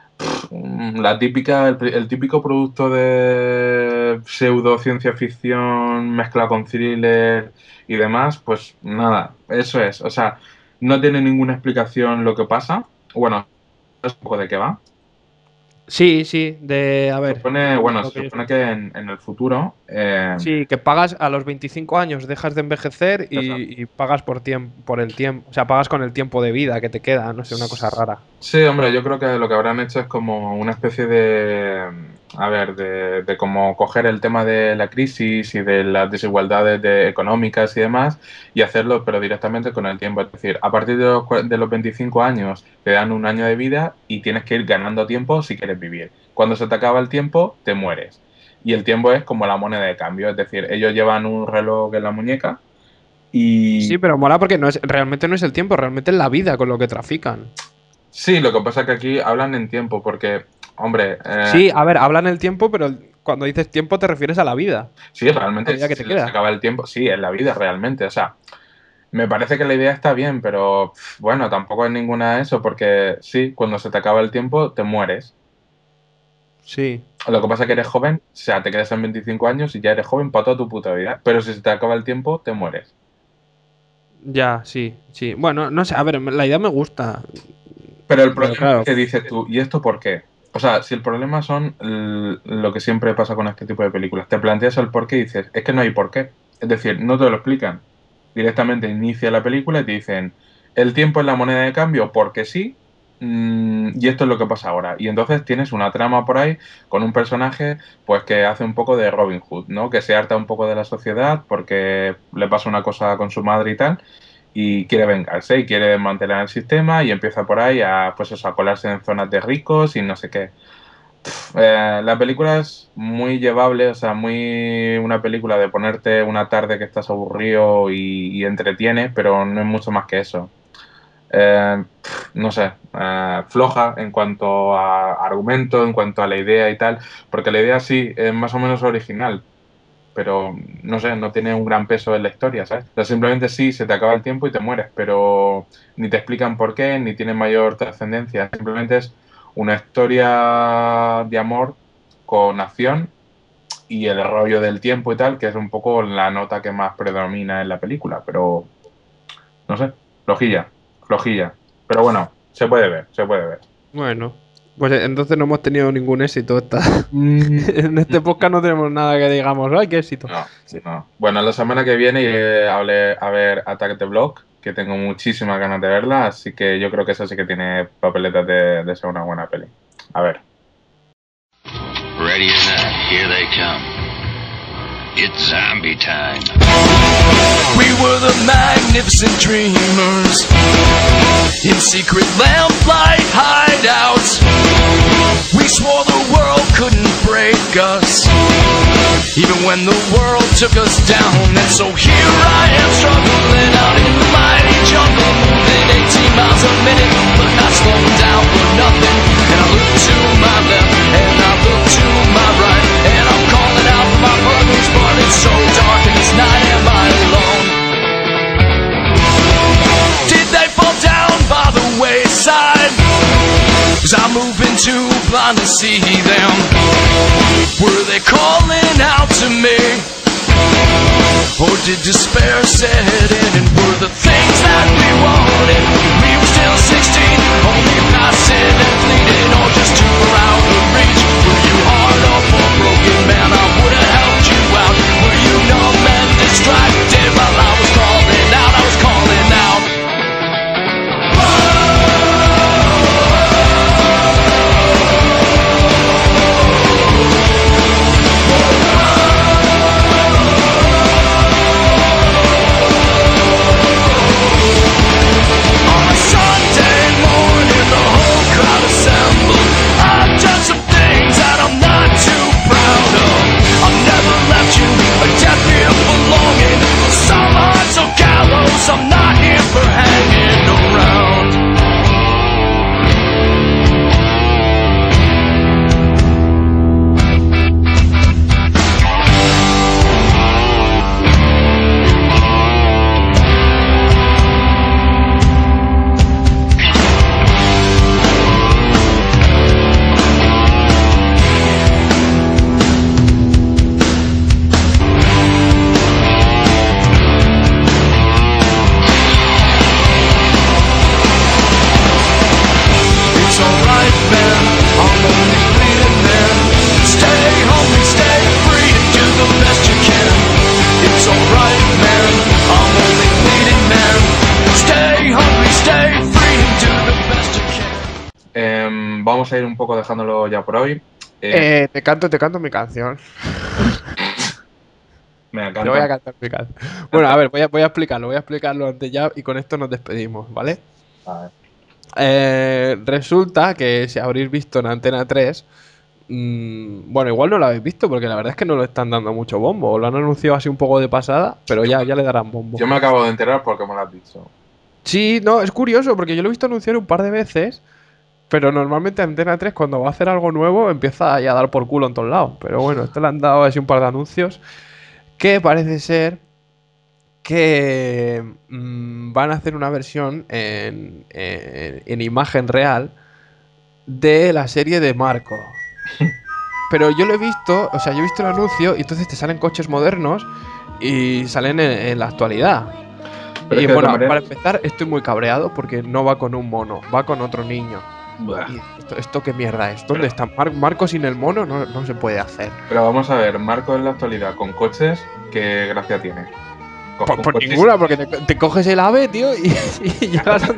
S1: la típica, el típico producto de pseudo ciencia ficción mezclado con thriller y demás, pues nada, eso es. O sea, no tiene ninguna explicación lo que pasa. Bueno, es un poco de qué va.
S2: Sí, a
S1: Se
S2: ver.
S1: supone, bueno,
S2: lo
S1: se
S2: que yo
S1: supone
S2: sé.
S1: que en el futuro,
S2: Sí, que pagas a los 25 años, dejas de envejecer y pagas por el tiempo. O sea, pagas con el tiempo de vida que te queda, no sé, una cosa rara.
S1: sí, hombre, yo creo que lo que habrán hecho es como una especie de, a ver, de como coger el tema de la crisis y de las desigualdades económicas y demás y hacerlo, pero directamente con el tiempo. Es decir, a partir de los 25 años te dan un año de vida y tienes que ir ganando tiempo si quieres vivir. Cuando se te acaba el tiempo, te mueres. Y el tiempo es como la moneda de cambio, es decir, ellos llevan un reloj en la muñeca y...
S2: Sí, pero mola porque realmente no es el tiempo, realmente es la vida con lo que trafican.
S1: Sí, lo que pasa es que aquí hablan en tiempo porque, hombre...
S2: Sí, a ver, hablan el tiempo, pero cuando dices tiempo te refieres a la vida.
S1: Sí, realmente,
S2: La vida que
S1: si
S2: te
S1: les
S2: queda.
S1: acaba el tiempo, sí, es la vida realmente. O sea, me parece que la idea está bien, pero bueno, tampoco es ninguna de eso, porque sí, cuando se te acaba el tiempo, te mueres.
S2: Sí.
S1: Lo que pasa es que eres joven, o sea, te quedas en 25 años y ya eres joven para toda tu puta vida. Pero si se te acaba el tiempo, te mueres.
S2: Ya, sí. Bueno, no sé, a ver, la idea me gusta.
S1: Pero el
S2: Pero
S1: problema
S2: claro.
S1: es que dices tú, ¿y esto por qué? O sea, si el problema son lo que siempre pasa con este tipo de películas, te planteas el por qué y dices, es que no hay por qué. Es decir, no te lo explican. Directamente inicia la película y te dicen, el tiempo es la moneda de cambio porque sí, y esto es lo que pasa ahora. Y entonces tienes una trama por ahí con un personaje pues que hace un poco de Robin Hood, ¿no? Que se harta un poco de la sociedad porque le pasa una cosa con su madre y tal y quiere vengarse y quiere mantener el sistema y empieza por ahí a, pues eso, a colarse en zonas de ricos y no sé qué. La película es muy llevable, o sea, muy una película de ponerte una tarde que estás aburrido y entretiene, pero no es mucho más que eso. No sé, floja en cuanto a argumento, en cuanto a la idea y tal, porque la idea sí es más o menos original, pero no sé, no tiene un gran peso en la historia, ¿sabes? O sea, simplemente sí, se te acaba el tiempo y te mueres, pero ni te explican por qué, ni tiene mayor trascendencia, simplemente es una historia de amor con acción y el rollo del tiempo y tal, que es un poco la nota que más predomina en la película, pero no sé, flojilla. Pero bueno, se puede ver.
S2: Bueno, pues entonces no hemos tenido ningún éxito en este podcast no tenemos nada que digamos, ¡ay, qué éxito!
S1: No. Bueno, la semana que viene iré a ver Attack the Block, que tengo muchísimas ganas de verla, así que yo creo que eso sí que tiene papeletas de ser una buena peli. A ver.
S6: Ready or not, here they come. It's zombie time.
S3: We were the magnificent dreamers in secret lamplight hideouts. We swore the world couldn't break us, even when the world took us down. And so here I am struggling out in the mighty jungle, moving 18 miles a minute, but not slowing down for nothing. And I look to my left, and I look to my right, and I'm calling out my brothers, but it's so dark in this night, am I alone? blind to see them. Were they calling out to me? Or did despair set in? And were the things that we wanted, we were still 16, only passive and fleeting, or just too out of reach? Were you hard up or broken, man? I would have helped you out. Were you numb and distracted while I was calling out? I was calling out. I'm not here for hanging around.
S1: Vamos a ir un poco dejándolo ya por hoy.
S2: Te canto mi canción.
S1: Me encanta.
S2: Te voy a cantar mi canción. Bueno, a ver, voy a explicarlo antes ya y con esto nos despedimos, ¿vale?
S1: A ver.
S2: Resulta que si habréis visto en Antena 3, bueno, igual no lo habéis visto porque la verdad es que no lo están dando mucho bombo. Lo han anunciado así un poco de pasada, pero ya le darán bombo.
S1: Yo me acabo de enterar porque me lo has dicho.
S2: Sí, no, es curioso porque yo lo he visto anunciar un par de veces. Pero normalmente Antena 3 cuando va a hacer algo nuevo empieza ya a dar por culo en todos lados. Pero bueno, esto le han dado así un par de anuncios que parece ser que van a hacer una versión en imagen real de la serie de Marco. Pero yo lo he visto, o sea, yo he visto el anuncio y entonces te salen coches modernos y salen en la actualidad.
S1: Pero
S2: y
S1: es que
S2: bueno,
S1: también...
S2: para empezar estoy muy cabreado porque no va con un mono, va con otro niño.
S1: Buah.
S2: ¿Y esto qué mierda es? ¿Dónde está? Marco sin el mono no se puede hacer.
S1: Pero vamos a ver, Marco en la actualidad con coches, ¿qué gracia tiene?
S2: Por
S1: coches...
S2: ninguna, porque te coges el AVE, tío, y llegas a...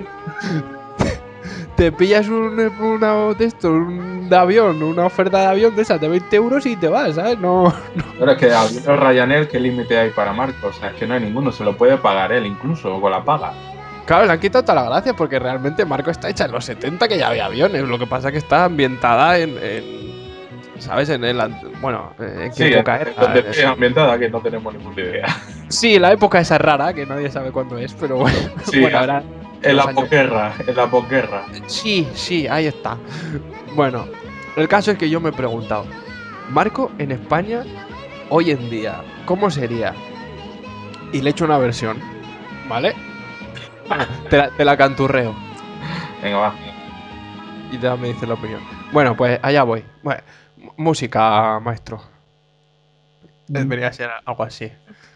S2: Te pillas un avión, una oferta de avión de esas de 20 euros y te vas, ¿sabes? No.
S1: Pero es que habiendo Ryanair, ¿qué límite hay para Marco? O sea, es que no hay ninguno, se lo puede pagar él incluso, con la paga.
S2: Claro, le han quitado toda la gracia porque realmente Marco está hecha en los 70 que ya había aviones. Lo que pasa es que está ambientada ¿sabes? Bueno, ¿en qué época era?
S1: Donde esté ambientada, que no tenemos ninguna idea.
S2: Sí, la época esa rara, que nadie sabe cuándo es, pero bueno.
S1: Sí,
S2: bueno, ahora,
S1: en la posguerra.
S2: Sí, ahí está. Bueno, el caso es que yo me he preguntado, Marco en España, hoy en día, ¿cómo sería? Y le he hecho una versión, ¿vale? Te la canturreo.
S1: Venga, va.
S2: Y ya me dice la opinión. Bueno, pues allá voy. Bueno, música, maestro. Debería a ser algo así.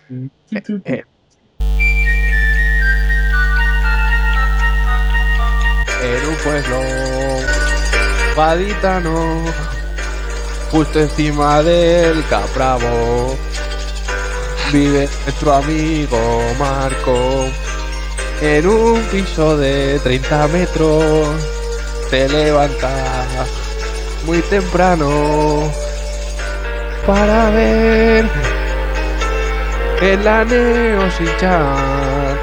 S2: En un pueblo gaditano, justo encima del Capravo, vive nuestro amigo Marco. En un piso de 30 metros se levanta muy temprano para ver el aneo sin chat.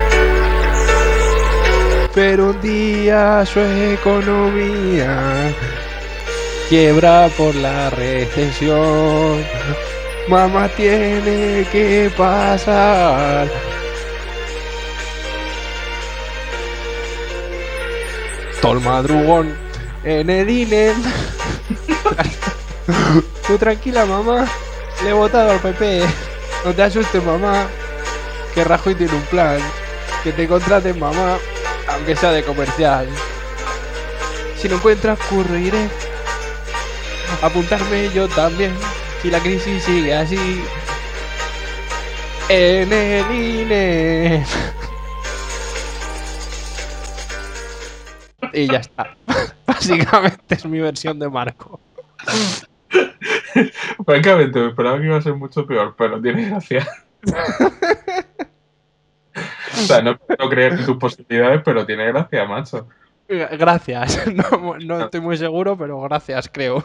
S2: Pero un día su economía quiebra por la recesión. Mamá tiene que pasar todo el madrugón en el INE. Tú tranquila, mamá, le he votado al PP. No te asustes, mamá, que Rajoy tiene un plan. Que te contraten, mamá, aunque sea de comercial. Si no encuentras curro, iré apuntarme yo también. Si la crisis sigue así. En el INE. Y ya está. Básicamente es mi versión de Marco.
S1: Francamente, me esperaba que iba a ser mucho peor, pero tiene gracia. O sea, no creer en tus posibilidades, pero tiene gracia, macho.
S2: Gracias. No estoy muy seguro, pero gracias, creo.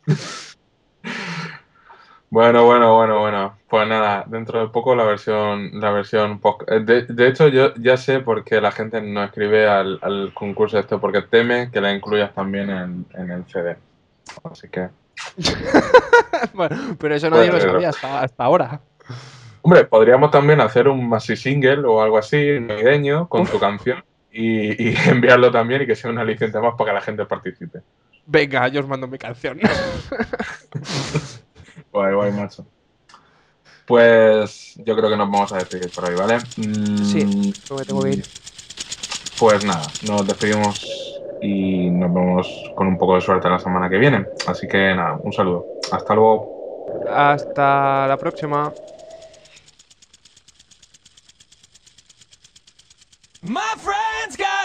S1: Bueno. Pues nada, dentro de poco la versión de hecho, yo ya sé por qué la gente no escribe al concurso este, porque teme que la incluyas también en el CD. Así que...
S2: Bueno, pero eso nadie lo sabía hasta ahora.
S1: Hombre, podríamos también hacer un maxi single o algo así, navideño, con tu canción y enviarlo también y que sea una licencia más para que la gente participe.
S2: Venga, yo os mando mi canción.
S1: Guay, macho. Pues yo creo que nos vamos a despedir por hoy, ¿vale?
S2: Sí, me tengo que ir.
S1: Pues nada, nos despedimos y nos vemos con un poco de suerte la semana que viene. Así que nada, un saludo. Hasta luego.
S2: Hasta la próxima.
S3: My friends got